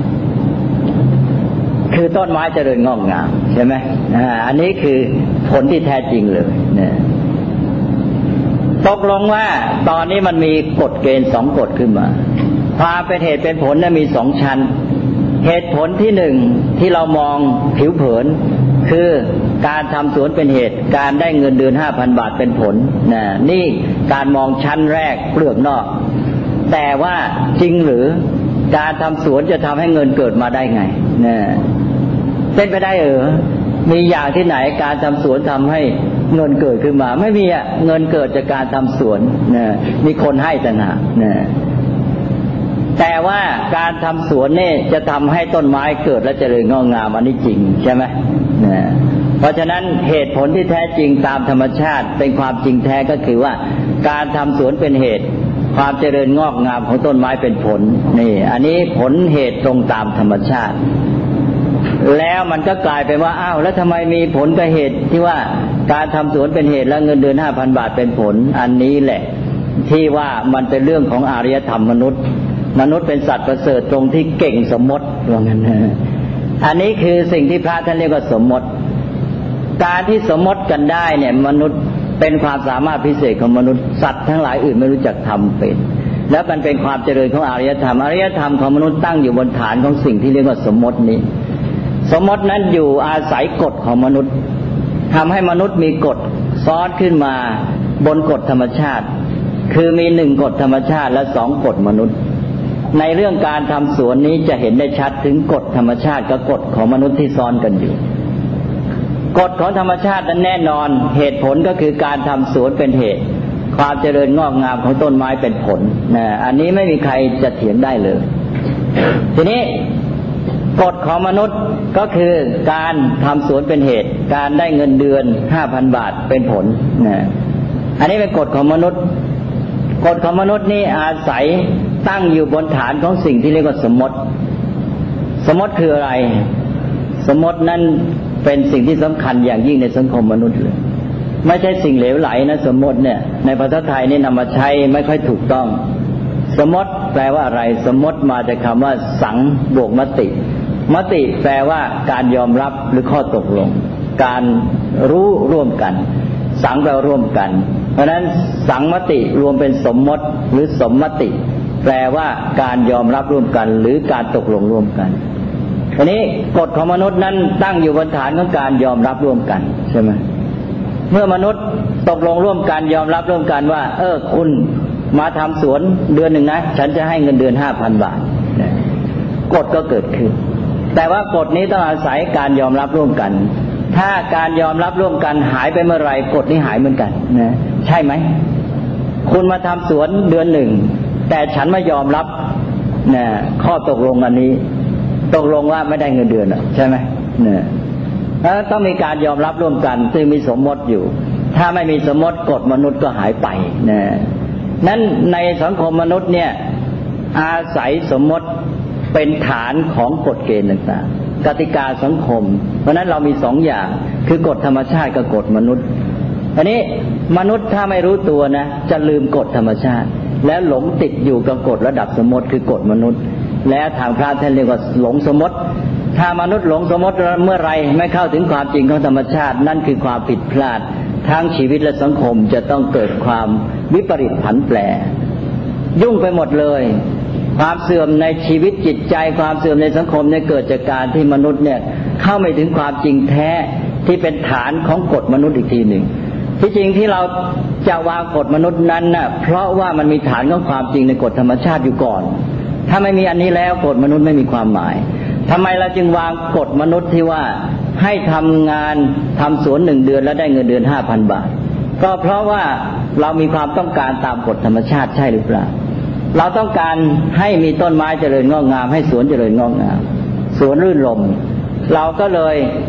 คือต้นไม้เจริญงอกงามใช่ไหมอ่าอันนี้คือผลที่แท้จริงเลยนะตกลงว่าตอนนี้มันมีกฎเกณฑ์สองกฎขึ้นมาความเป็นเหตุเป็นผลนั้นมีสองชั้นเหตุผลที่หนึ่งที่เรามองผิวเผินคือการทำสวนเป็นเหตุการได้เงินเดือน ห้าพัน บาทเป็นผลนะนี่การมองชั้นแรกเปลือกนอกแต่ว่าจริงหรือการทำสวนจะทำให้เงินเกิดมาได้ไงนะเป็นไปได้เออมีอย่างที่ไหนการทำสวนทำให้เงินเกิดขึ้นมาไม่มีอ่ะเงินเกิดจากการทำสวนนะมีคนให้ต่างหากนะแต่ว่าการทำสวนนี่จะทำให้ต้นไม้เกิดและเจริญงอกงามอันนี้จริงใช่ไหมนะเพราะฉะนั้นเหตุผลที่แท้จริงตามธรรมชาติเป็นความจริงแท้ก็คือว่าการทำสวนเป็นเหตุความเจริญงอกงามของต้นไม้เป็นผลนี่อันนี้ผลเหตุตรงตามธรรมชาติแล้วมันก็กลายเป็นว่าอ้าวแล้วทำไมมีผลกับเหตุที่ว่าการทำสวนเป็นเหตุและเงินเดือน ห้าพัน บาทเป็นผลอันนี้แหละที่ว่ามันเป็นเรื่องของอารยธรรมมนุษย์มนุษย์เป็นสัตว์ประเสริฐตรงที่เก่งสมมติว่างั้นอันนี้คือสิ่งที่พระท่านเรียกว่าสมมติการที่สมมติกันได้เนี่ยมนุษย์เป็นความสามารถพิเศษของมนุษย์สัตว์ทั้งหลายอื่นไม่รู้จักทำเป็นแล้วมันเป็นความเจริญของอารยธรรมอารยธรรมของมนุษย์ตั้งอยู่บนฐานของสิ่งที่เรียกว่าสมมตินี้สมมตินั้นอยู่อาศัยกฎของมนุษย์ทำให้มนุษย์มีกฎซ้อนขึ้นมาบนกฎธรรมชาติคือมีหนึ่งกฎธรรมชาติและสองกฎมนุษย์ในเรื่องการทำสวนนี้จะเห็นได้ชัดถึงกฎธรรมชาติกับกฎของมนุษย์ที่ซ้อนกันอยู่กฎของธรรมชาตินั้นแน่นอนเหตุผลก็คือการทำสวนเป็นเหตุความเจริญงอกงามของต้นไม้เป็นผลนะอันนี้ไม่มีใครจะเถียงได้เลยทีนี้กฎของมนุษย์ก็คือการทำสวนเป็นเหตุการได้เงินเดือน ห้าพัน บาทเป็นผลนะอันนี้เป็นกฎของมนุษย์กฎของมนุษย์นี่อาศัยตั้งอยู่บนฐานของสิ่งที่เรียกว่าสมมติสมมติคืออะไรสมมตินั้นเป็นสิ่งที่สำคัญอย่างยิ่งในสังคมมนุษย์เลยไม่ใช่สิ่งเหลวไหลนะสมมติเนี่ยในภาษาไทยนี่นำมาใช้ไม่ค่อยถูกต้องสมมติแปลว่าอะไรสมมติมาจากคำว่าสังบวกมติมติแปลว่าการยอมรับหรือข้อตกลงการรู้ร่วมกันสังแปลว่าร่วมกันเพราะฉะนั้นสังมติรวมเป็นสมมติหรือสมมติแปลว่าการยอมรับร่วมกันหรือการตกลงร่วมกันทีนี้กฎของมนุษย์นั้นตั้งอยู่บนฐานของการยอมรับร่วมกันใช่ไหมเมื่อมนุษย์ตกลงร่วมกันยอมรับร่วมกันว่าเออคุณมาทำสวนเดือนหนึ่งนะฉันจะให้เงินเดือน ห้าพัน บาทกฎก็เกิดขึ้นแต่ว่ากฎนี้ต้องอาศัยการยอมรับร่วมกันถ้าการยอมรับร่วมกันหายไปเมื่อไรกฎนี้หายเหมือนกันนะใช่ไหมคุณมาทำสวนเดือนหนึ่งแต่ฉันไม่ยอมรับนะข้อตกลงอันนี้ตกลงว่าไม่ได้เงินเดือนใช่ไหมเนี่ยแล้วต้องมีการยอมรับร่วมกันซึ่งมีสมมติอยู่ถ้าไม่มีสมมติกฎมนุษย์ก็หายไปนะนั้นในสังคมมนุษย์เนี่ยอาศัยสมมติเป็นฐานของกฎเกณฑ์ต่างๆกติกาสังคมเพราะนั้นเรามีสองอย่างคือกฎธรรมชาติกับกฎมนุษย์อันนี้มนุษย์ถ้าไม่รู้ตัวนะจะลืมกฎธรรมชาติแล้วหลงติดอยู่กับกฎระดับสมมติคือกฎมนุษย์และทางพระท่านเรียกว่าหลงสมมติถ้ามนุษย์หลงสมมติเมื่อไรไม่เข้าถึงความจริงของธรรมชาตินั่นคือความผิดพลาดทั้งชีวิตและสังคมจะต้องเกิดความวิปริตผันแปรยุ่งไปหมดเลยความเสื่อมในชีวิตจิตใจความเสื่อมในสังคมเนี่ยเกิดจากการที่มนุษย์เนี่ยเข้าไม่ถึงความจริงแท้ที่เป็นฐานของกฎมนุษย์อีกทีหนึ่งที่จริงที่เราจะวางกฎมนุษย์นั้นน่ะเพราะว่ามันมีฐานของความจริงในกฎธรรมชาติอยู่ก่อนถ้าไม่มีอันนี้แล้วกฎมนุษย์ไม่มีความหมายทำไมเราจึงวางกฎมนุษย์ที่ว่าให้ทำงานทำสวนหนึ่งเดือนแล้วได้เงินเดือน ห้าพัน บาทก็เพราะว่าเรามีความต้องการตามกฎธรรมชาติใช่หรือเปล่าเราต้องการให้มีต้นไม้เจริญงอกงามให้สวนเจริญงอกงามสวนรื่นรมย์เราก็เลย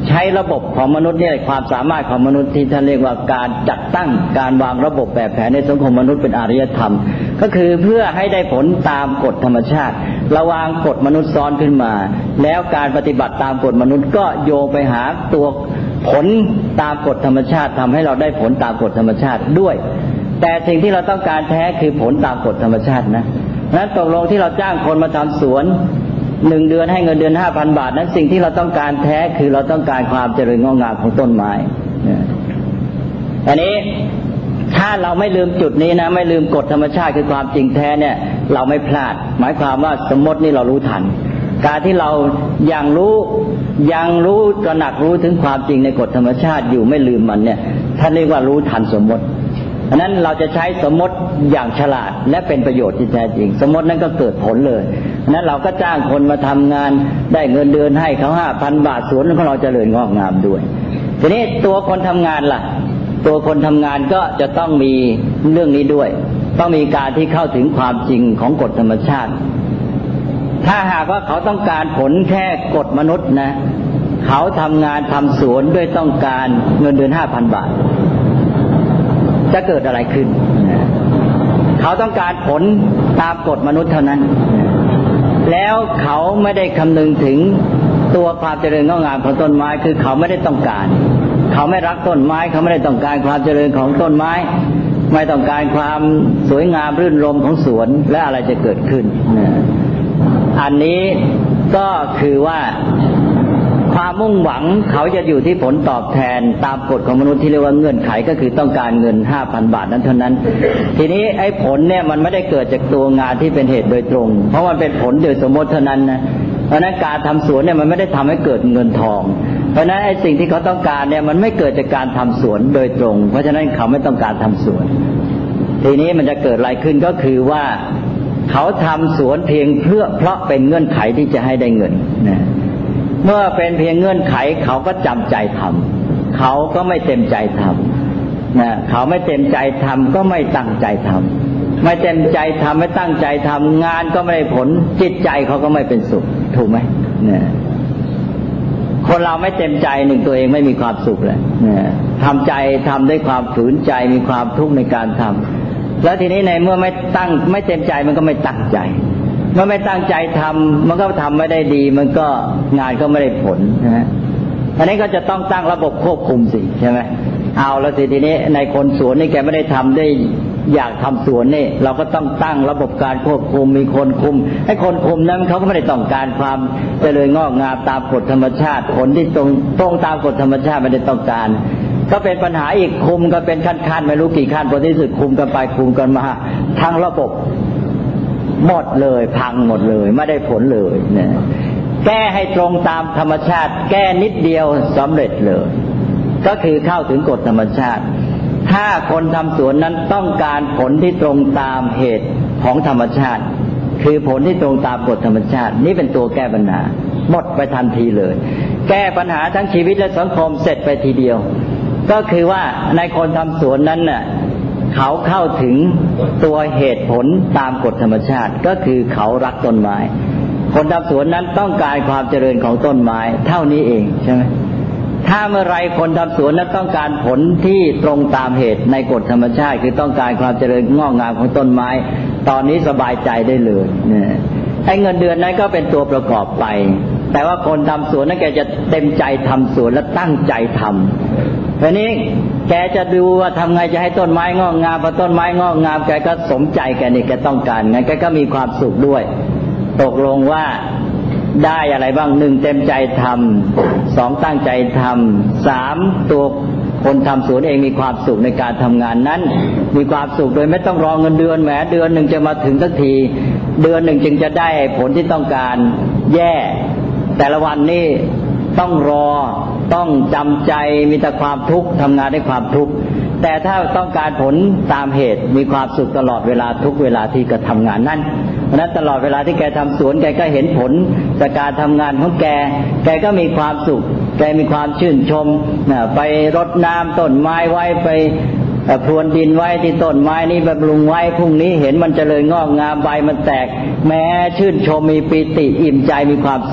ใช้ระบบของมนุษย์เนี่ยความสามารถของมนุษย์ที่ท่านเรียกว่าการจัดตั้งการวางระบบแบบแผนในสังคมมนุษย์เป็นอารยธรรมก็คือเพื่อให้ได้ผลตามกฎธรรมชาติระวางกฎมนุษย์ซ้อนขึ้นมาแล้วการปฏิบัติตามกฎมนุษย์ก็โยงไปหาตัวผลตามกฎธรรมชาติทำให้เราได้ผลตามกฎธรรมชาติด้วยแต่สิ่งที่เราต้องการแท้คือผลตามกฎธรรมชาตินะนั้นตกลงที่เราจ้างคนมาทำสวนหนึ่งเดือนให้เงินเดือน ห้าพัน บาทนั้นสิ่งที่เราต้องการแท้คือเราต้องการความเจริญงอกงามของต้นไม้อันนี้ถ้าเราไม่ลืมจุดนี้นะไม่ลืมกฎธรรมชาติคือความจริงแท้เนี่ยเราไม่พลาดหมายความว่าสมมตินี่เรารู้ทันการที่เรายังรู้ยังรู้ตระหนักรู้ถึงความจริงในกฎธรรมชาติอยู่ไม่ลืมมันเนี่ยท่านเรียกว่ารู้ทันสมมติอันนั้นเราจะใช้สมมติอย่างฉลาดและเป็นประโยชน์ที่แท้จริงสมมตินั้นก็เกิดผลเลยนั้นเราก็จ้างคนมาทำงานได้เงินเดือนให้เขา ห้าพัน บาทสวนของเราเจริญงอกงามด้วยทีนี้ตัวคนทำงานล่ะตัวคนทำงานก็จะต้องมีเรื่องนี้ด้วยต้องมีการที่เข้าถึงความจริงของกฎธรรมชาติถ้าหากว่าเขาต้องการผลแค่กฎมนุษย์นะเขาทำงานทำสวนด้วยต้องการเงินเดือน ห้าพัน บาทจะเกิดอะไรขึ้นเขาต้องการผลตามกฎมนุษย์เท่านั้นแล้วเขาไม่ได้คำนึงถึงตัวความเจริญงอกงามของต้นไม้คือเขาไม่ได้ต้องการเขาไม่รักต้นไม้เขาไม่ได้ต้องการความเจริญของต้นไม้ไม่ต้องการความสวยงามรื่นรมของสวนและอะไรจะเกิดขึ้นอันนี้ก็คือว่าความมุ่งหวังเขาจะอยู่ที่ผลตอบแทนตามกฎของมนุษย์ที่เรียกว่าเงื่อนไขก็คือต้องการเงิน ห้าพัน บาทนั้นเท่านั้นทีนี้ไอ้ผลเนี่ยมันไม่ได้เกิดจากตัวงานที่เป็นเหตุโดยตรงเพราะมันเป็นผลโดยสมมติเท่านั้นนะเพราะนั้นการทำสวนเนี่ยมันไม่ได้ทำให้เกิดเงินทองเพราะนั้นไอ้สิ่งที่เขาต้องการเนี่ยมันไม่เกิดจากการทำสวนโดยตรงเพราะฉะนั้นเขาไม่ต้องการทำสวนทีนี้มันจะเกิดอะไรขึ้นก็คือว่าเขาทำสวนเพียงเพื่อเพราะเป็นเงื่อนไขที่จะให้ได้เงินนะเมื่อเป็นเพียงเงื่อนไขเขาก็จำใจทำเขาก็ไม่เต็มใจทำนะเขาไม่เต็มใจทำก็ไม่ตั้งใจทำไม่เต็มใจทำไม่ตั้งใจทำงานก็ไม่ได้ผลจิตใจเขาก็ไม่เป็นสุขถูกไหมเนี่ยคนเราไม่เต็มใจหนึ่งตัวเองไม่มีความสุขเลยเนี่ยทำใจทำด้วยความฝืนใจมีความทุกข์ในการทำแล้วทีนี้ในเมื่อไม่ตั้งไม่เต็มใจมันก็ไม่ตั้งใจเมื่อไม่ตั้งใจทำมันก็ทำไม่ได้ดีมันก็งานก็ไม่ได้ผลนะฮะอันนี้ก็จะต้องตั้งระบบควบคุมสิใช่ไหมเอาแล้วสิทีนี้ในคนสวนนี่แกไม่ได้ทำได้อยากทำสวนนี่เราก็ต้องตั้งระบบการควบคุมมีคนคุมให้คนคุมนั้นเขาก็ไม่ได้ต้องการความเจริญงอกงามตามกฎธรรมชาติผลที่ตรงตรงตามกฎธรรมชาติไม่ได้ต้องการก็เป็นปัญหาอีกคุมก็เป็นขั้นๆไม่รู้กี่ขั้นพอที่สุดคุมกันไปคุมกันมาทั้งระบบหมดเลยพังหมดเลยไม่ได้ผลเลยเนี่ยแก้ให้ตรงตามธรรมชาติแก้นิดเดียวสำเร็จเลยก็คือเข้าถึงกฎธรรมชาติถ้าคนทำสวนนั้นต้องการผลที่ตรงตามเหตุของธรรมชาติคือผลที่ตรงตามกฎธรรมชาตินี่เป็นตัวแก้ปัญหาหมดไปทันทีเลยแก้ปัญหาทั้งชีวิตและสังคมเสร็จไปทีเดียวก็คือว่าในคนทำสวนนั้นน่ะเขาเข้าถึงตัวเหตุผลตามกฎธรรมชาติก็คือเขารักต้นไม้คนทำสวนนั้นต้องการความเจริญของต้นไม้เท่านี้เองใช่ไหมถ้าเมื่อไรคนทำสวนนั้นต้องการผลที่ตรงตามเหตุในกฎธรรมชาติคือต้องการความเจริญงอกงามของต้นไม้ตอนนี้สบายใจได้เลยเนี่ยไอ้เงินเดือนนั้นก็เป็นตัวประกอบไปแต่ว่าคนทำสวนนั้นแกจะเต็มใจทำสวนและตั้งใจทำทีนี้แกจะดูว่าทำไงจะให้ต้นไม้งอกงามพอต้นไม้งอกงามแกก็สมใจแกนี่แกต้องการงั้นแกก็มีความสุขด้วยตกลงว่าได้อะไรบ้างหนึ่งเต็มใจทำสองตั้งใจทำสามตัวคนทำสวนเองมีความสุขในการทำงานนั้นมีความสุขโดยไม่ต้องรอเงินเดือนแหมเดือนหนึ่งจะมาถึงสักทีเดือนหนึ่งจึงจะได้ผลที่ต้องการแย่แต่ละวันนี่ต้องรอต้องจำใจมีแต่ความทุกข์ทำงานด้วยความทุกข์แต่ถ้าต้องการผลตามเหตุมีความสุขตลอดเวลาทุกเวลาที่กระทำงานนั้นเพราะนั้นตลอดเวลาที่แกทำสวนแกก็เห็นผลจากการทำงานของแกแกก็มีความสุขแกมีความชื่นชมไปรดน้ำต้นไม้ไว้ไปพรวนดินไว้ที่ต้นไม้นี้บำรุงไว้พรุ่งนี้เห็นมันเจริญงอกงามใบมันแตกแม้ชื่นชมมีปีติอิ่มใจมีความสุข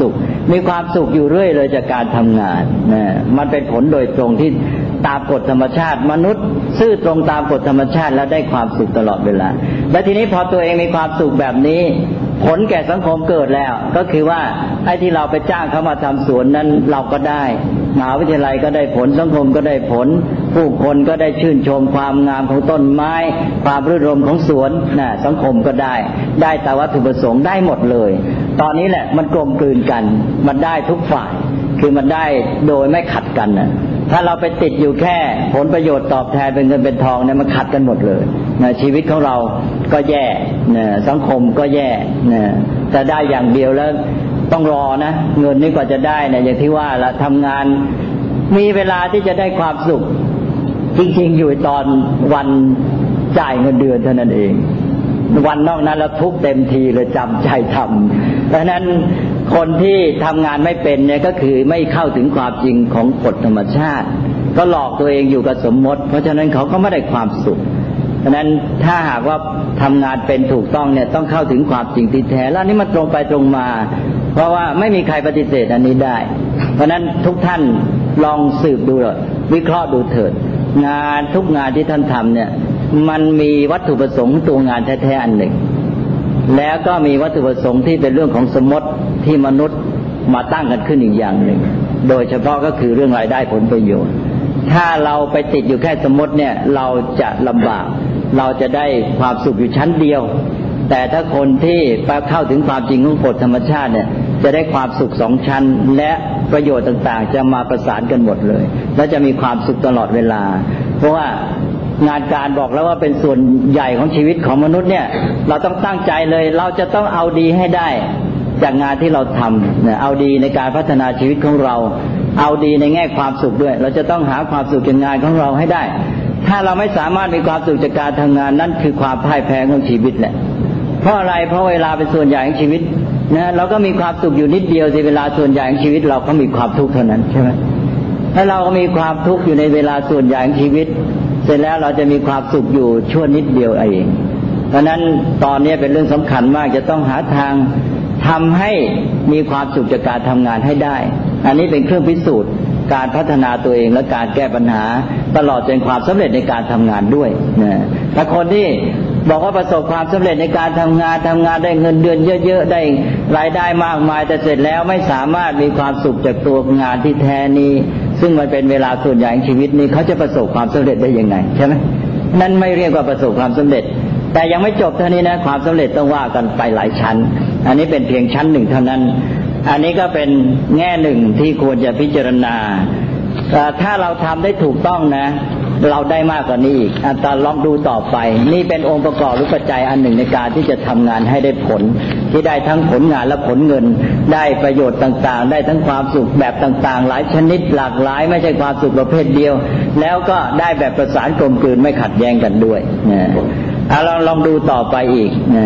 มีความสุขอยู่เรื่อยเลยจากการทำงานนะมันเป็นผลโดยตรงที่ตามกฎธรรมชาติมนุษย์ซื่อตรงตามกฎธรรมชาติแล้วได้ความสุขตลอดเวลาและทีนี้พอตัวเองมีความสุขแบบนี้ผลแก่สังคมเกิดแล้วก็คือว่าไอ้ที่เราไปจ้างเขามาทำสวนนั้นเราก็ได้มหาวิทยาลัยก็ได้ผลสังคมก็ได้ผลผู้คนก็ได้ชื่นชมความงามของต้นไม้ความรื่นรมย์ของสวนน่ะสังคมก็ได้ได้แต่วัตถุประสงค์ได้หมดเลยตอนนี้แหละมันกลมกลืนกันมันได้ทุกฝ่ายคือมันได้โดยไม่ขัดกันน่ะถ้าเราไปติดอยู่แค่ผลประโยชน์ตอบแทนเป็นเงินเป็นทองเนี่ยมันขัดกันหมดเลยนะชีวิตของเราก็แย่นะสังคมก็แย่นะแต่ได้อย่างเดียวแล้วต้องรอนะเงินนี่กว่าจะได้เนี่ยอย่างที่ว่าละทำงานมีเวลาที่จะได้ความสุขจริงๆอยู่ตอนวันจ่ายเงินเดือนเท่านั้นเองวันนอกนั้นเราทุกเต็มทีเลยจำใจทำเพราะนั้นคนที่ทำงานไม่เป็นเนี่ยก็คือไม่เข้าถึงความจริงของกฎธรรมชาติก็หลอกตัวเองอยู่กับสมมติเพราะฉะนั้นเขาก็ไม่ได้ความสุขเพราะนั้นถ้าหากว่าทำงานเป็นถูกต้องเนี่ยต้องเข้าถึงความจริงที่แท้แล้วนี่มันตรงไปตรงมาเพราะว่าไม่มีใครปฏิเสธอันนี้ได้เพราะนั้นทุกท่านลองสืบดูเลยวิเคราะห์ดูเถิดงานทุกงานที่ท่านทำเนี่ยมันมีวัตถุประสงค์ตัวงานแท้ๆอันหนึ่งแล้วก็มีวัตถุประสงค์ที่เป็นเรื่องของสมมติที่มนุษย์มาตั้งกันขึ้นอีกอย่างหนึ่งโดยเฉพาะก็คือเรื่องรายได้ผลประโยชน์ถ้าเราไปติดอยู่แค่สมมติเนี่ยเราจะลำบากเราจะได้ความสุขอยู่ชั้นเดียวแต่ถ้าคนที่ไปเข้าถึงความจริงของกฎธรรมชาติเนี่ยจะได้ความสุขสองชั้นและประโยชน์ต่างๆจะมาประสานกันหมดเลยและจะมีความสุขตลอดเวลาเพราะว่างานการบอกแล้วว่าเป็นส่วนใหญ่ของชีวิตของมนุษย์เนี่ยเราต้องตั้งใจเลยเราจะต้องเอาดีให้ได้จากงานที่เราทำเนี่ยเอาดีในการพัฒนาชีวิตของเราเอาดีในแง่ความสุขด้วยเราจะต้องหาความสุขจากงานของเราให้ได้ถ้าเราไม่สามารถมีความสุขจากการทำงานนั่นคือความพ่ายแพ้ของชีวิตแหละเพราะอะไรเพราะเวลาเป็นส่วนใหญ่ของชีวิตนะเราก็มีความสุขอยู่นิดเดียวในเวลาส่วนใหญ่ของชีวิตเราก็มีความทุกข์เท่านั้นใช่ไหมถ้าเราก็มีความทุกข์อยู่ในเวลาส่วนใหญ่ของชีวิตเสร็จแล้วเราจะมีความสุขอยู่ชั่วนิดเดียวเองเพราะนั้นตอนนี้เป็นเรื่องสำคัญมากจะต้องหาทางทำให้มีความสุขจากการทำงานให้ได้อันนี้เป็นเครื่องพิสูจน์การพัฒนาตัวเองและการแก้ปัญหาตลอดจนความสำเร็จในการทำงานด้วยนะถ้าคนที่บอกว่าประสบความสำเร็จในการทำงานทำงานได้เงินเดือนเยอะๆได้รายได้มากมายแต่เสร็จแล้วไม่สามารถมีความสุขจากตัวงานที่แท้นี้ซึ่งมันเป็นเวลาส่วนใหญ่ของชีวิตนี้เขาจะประสบความสำเร็จได้ยังไงใช่ไหมนั่นไม่เรียกว่าประสบความสำเร็จแต่ยังไม่จบเท่านี้นะความสำเร็จต้องว่ากันไปหลายชั้นอันนี้เป็นเพียงชั้นหนึ่งเท่านั้นอันนี้ก็เป็นแง่หนึ่งที่ควรจะพิจารณาถ้าเราทำได้ถูกต้องนะเราได้มากกว่านี้อีกแต่ลองดูต่อไปนี่เป็นองค์ประกอบหรือปัจจัยอันหนึ่งในการที่จะทำงานให้ได้ผลที่ได้ทั้งผลงานและผลเงินได้ประโยชน์ต่างๆได้ทั้งความสุขแบบต่างๆหลายชนิดหลากหลายไม่ใช่ความสุขประเภทเดียวแล้วก็ได้แบบประสานกลมกลืนไม่ขัดแย้งกันด้วยนะเราลองดูต่อไปอีกนะ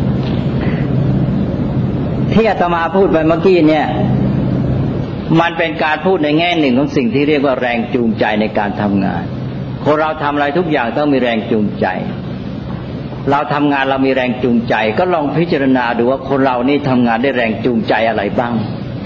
ที่อาตมาพูดไปเมื่อกี้เนี่ยมันเป็นการพูดในแง่หนึ่งของสิ่งที่เรียกว่าแรงจูงใจในการทำงานคนเราทำอะไรทุกอย่างต้องมีแรงจูงใจเราทำงานเรามีแรงจูงใจก็ลองพิจารณาดูว่าคนเรานี่ทำงานได้แรงจูงใจอะไรบ้าง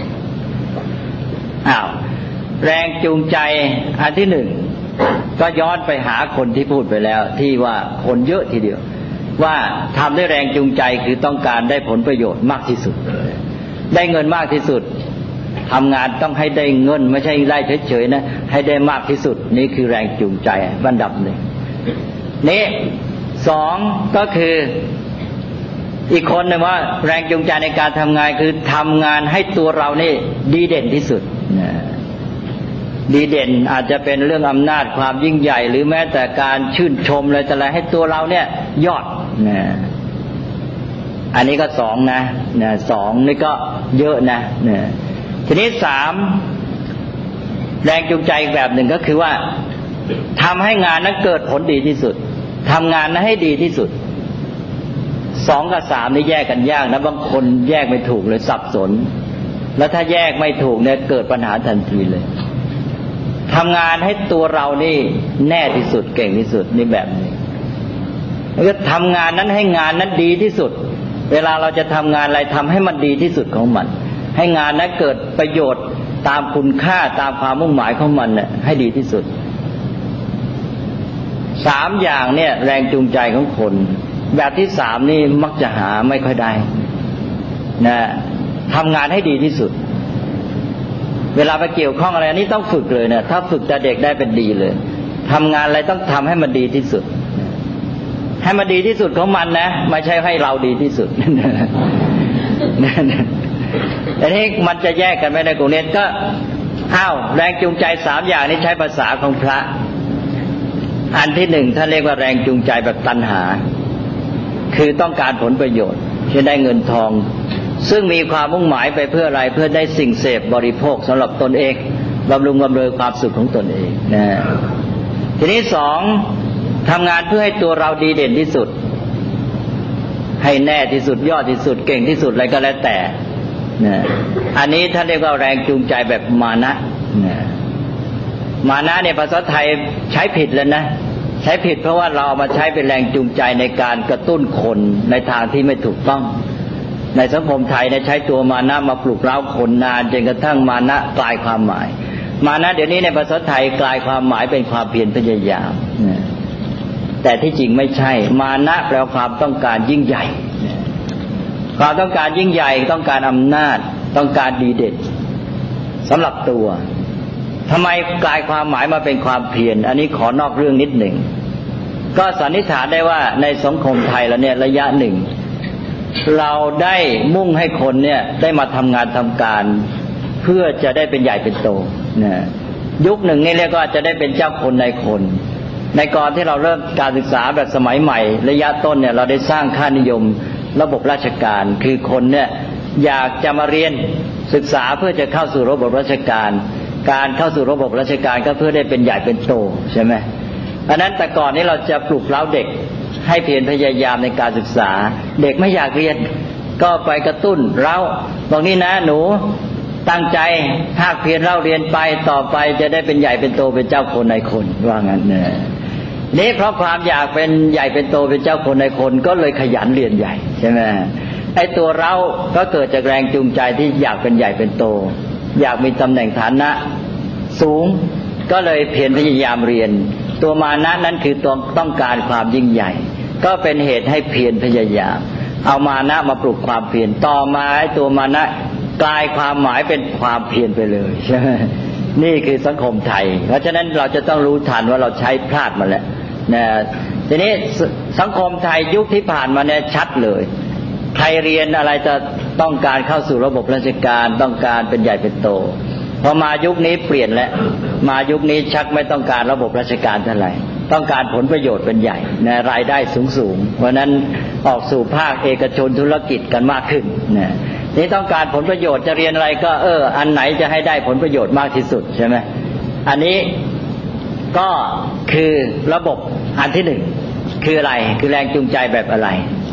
อ้าวแรงจูงใจอันที่หนึ่งก็ย้อนไปหาคนที่พูดไปแล้วที่ว่าคนเยอะทีเดียวว่าทำได้แรงจูงใจคือต้องการได้ผลประโยชน์มากที่สุดได้เงินมากที่สุดทำงานต้องให้ได้เงินไม่ใช่ได้เฉยๆนะให้ได้มากที่สุดนี่คือแรงจูงใจอันดับหนึ่งนี่สองก็คืออีกคนหนึ่งว่าแรงจูงใจในการทำงานคือทำงานให้ตัวเรานี่ดีเด่นที่สุดดีเด่นอาจจะเป็นเรื่องอำนาจความยิ่งใหญ่หรือแม้แต่การชื่นชมอะไรแต่อะไรให้ตัวเราเนี่ยยอดนะอันนี้ก็สองนะนะสองนี่ก็เยอะนะนะทีนี้สามแรงจูงใจอีกแบบหนึ่งก็คือว่าทำให้งานนั้นเกิดผลดีที่สุดทำงานนั้นให้ดีที่สุดสองกับสามนี่แยกกันยากนะบางคนแยกไม่ถูกเลยสับสนแล้วถ้าแยกไม่ถูกเนี่ยเกิดปัญหาทันทีเลยทำงานให้ตัวเรานี่แน่ที่สุดเก่งที่สุดนี่แบบนี้แล้วก็ทำงานนั้นให้งานนั้นดีที่สุดเวลาเราจะทำงานอะไรทำให้มันดีที่สุดของมันให้งานนั้นเกิดประโยชน์ตามคุณค่าตามความมุ่งหมายของมันเนี่ยให้ดีที่สุดสามอย่างเนี่ยแรงจูงใจของคนแบบที่สามนี่มักจะหาไม่ค่อยได้นะทำงานให้ดีที่สุดเวลาไปเกี่ยวข้องอะไรอันนี้ต้องฝึกเลยนะถ้าฝึกแต่เด็กได้เป็นดีเลยทำงานอะไรต้องทำให้มันดีที่สุดให้มันดีที่สุดของมันนะไม่ใช่ให้เราดีที่สุดอันนี้มันจะแยกกันไม่ได้ตรงนี้ก็อ้าวแรงจูงใจสามอย่างนี้ใช้ภาษาของพระอันที่หนึ่งท่านเรียกว่าแรงจูงใจแบบตัณหาคือต้องการผลประโยชน์จะได้เงินทองซึ่งมีความมุ่งหมายไปเพื่ออะไรเพื่อได้สิ่งเสพบริโภคสำหรับตนเองบำรุงบำเรอความสุขของตนเองนะทีนี้สองทำงานเพื่อให้ตัวเราดีเด่นที่สุดให้แน่ที่สุดยอดที่สุดเก่งที่สุดอะไรก็แล้วแต่นะอันนี้ท่านเรียกว่าแรงจูงใจแบบมานะนะมานะเนี่ยภาษาไทยใช้ผิดแล้วนะใช้ผิดเพราะว่าเราเอามาใช้เป็นแรงจูงใจในการกระตุ้นคนในทางที่ไม่ถูกต้องในสังคมไทยเนี่ยใช้ตัวมานะมาปลุกเร้าคนนานจนกระทั่งมานะกลายความหมายมานะเดี๋ยวนี้ในภาษาไทยกลายความหมายเป็นความเพียรพยายามนะแต่ที่จริงไม่ใช่มานะแปลว่าความต้องการยิ่งใหญ่ความต้องการยิ่งใหญ่ต้องการอำนาจต้องการดีเด่นสำหรับตัวทำไมกลายความหมายมาเป็นความเพียรอันนี้ขอนอกเรื่องนิดหนึ่งก็สันนิษฐานได้ว่าในสังคมไทยแล้วเนี่ยระยะหนึ่งเราได้มุ่งให้คนเนี่ยได้มาทำงานทำการเพื่อจะได้เป็นใหญ่เป็นโตนะยุคหนึ่งนี่เรียกว่าจะได้เป็นเจ้าคนนายคนในก่อนที่เราเริ่มการศึกษาแบบสมัยใหม่ระยะต้นเนี่ยเราได้สร้างค่านิยมระบบราชการคือคนเนี่ยอยากจะมาเรียนศึกษาเพื่อจะเข้าสู่ระบบราชการการเข้าสู่ระบบราชการก็เพื่อได้เป็นใหญ่เป็นโตใช่ไหมอันนั้นแต่ก่อนนี้เราจะปลุกเร้าเด็กให้เพียรพยายามในการศึกษาเด็กไม่อยากเรียนก็ไปกระตุ้นเร้าบอกนี่นะหนูตั้งใจภาคเพียรเล่าเรียนไปต่อไปจะได้เป็นใหญ่เป็นโตเป็นเจ้าคนนายคนว่างั้นเนี่ยนี่เพราะความอยากเป็นใหญ่เป็นโตเป็นเจ้าคนนายคนก็เลยขยันเรียนใหญ่ใช่ไหมไอ้ตัวเราก็เกิดจากแรงจูงใจที่อยากเป็นใหญ่เป็นโตอยากมีตำแหน่งฐานะสูงก็เลยเพียรพยายามเรียนตัวมานะนั้นคือตัวต้องการความยิ่งใหญ่ก็เป็นเหตุให้เพียรพยายามเอามานะมาปลุกความเพียรต่อมาไอ้ตัวมานะกลายความหมายเป็นความเพียรไปเลยใช่ไหมนี่คือสังคมไทยเพราะฉะนั้นเราจะต้องรู้ทันว่าเราใช้พลาดมาแล้วนะทีนี้สังคมไทยยุคที่ผ่านมาเนี่ยชัดเลยใครเรียนอะไรจะต้องการเข้าสู่ระบบราชการต้องการเป็นใหญ่เป็นโตพอมายุคนี้เปลี่ยนแล้วมายุคนี้ชักไม่ต้องการระบบราชการเท่าไหร่ต้องการผลประโยชน์เป็นใหญ่นะรายได้สูงสูงเพราะนั้นออกสู่ภาคเอกชนธุรกิจกันมากขึ้นนะนี่ต้องการผลประโยชน์จะเรียนอะไรก็เอออันไหนจะให้ได้ผลประโยชน์มากที่สุดใช่ไหมอันนี้ก็คือระบบอันที่หนึ่งคืออะไรคือแรงจูงใจแบบอะไร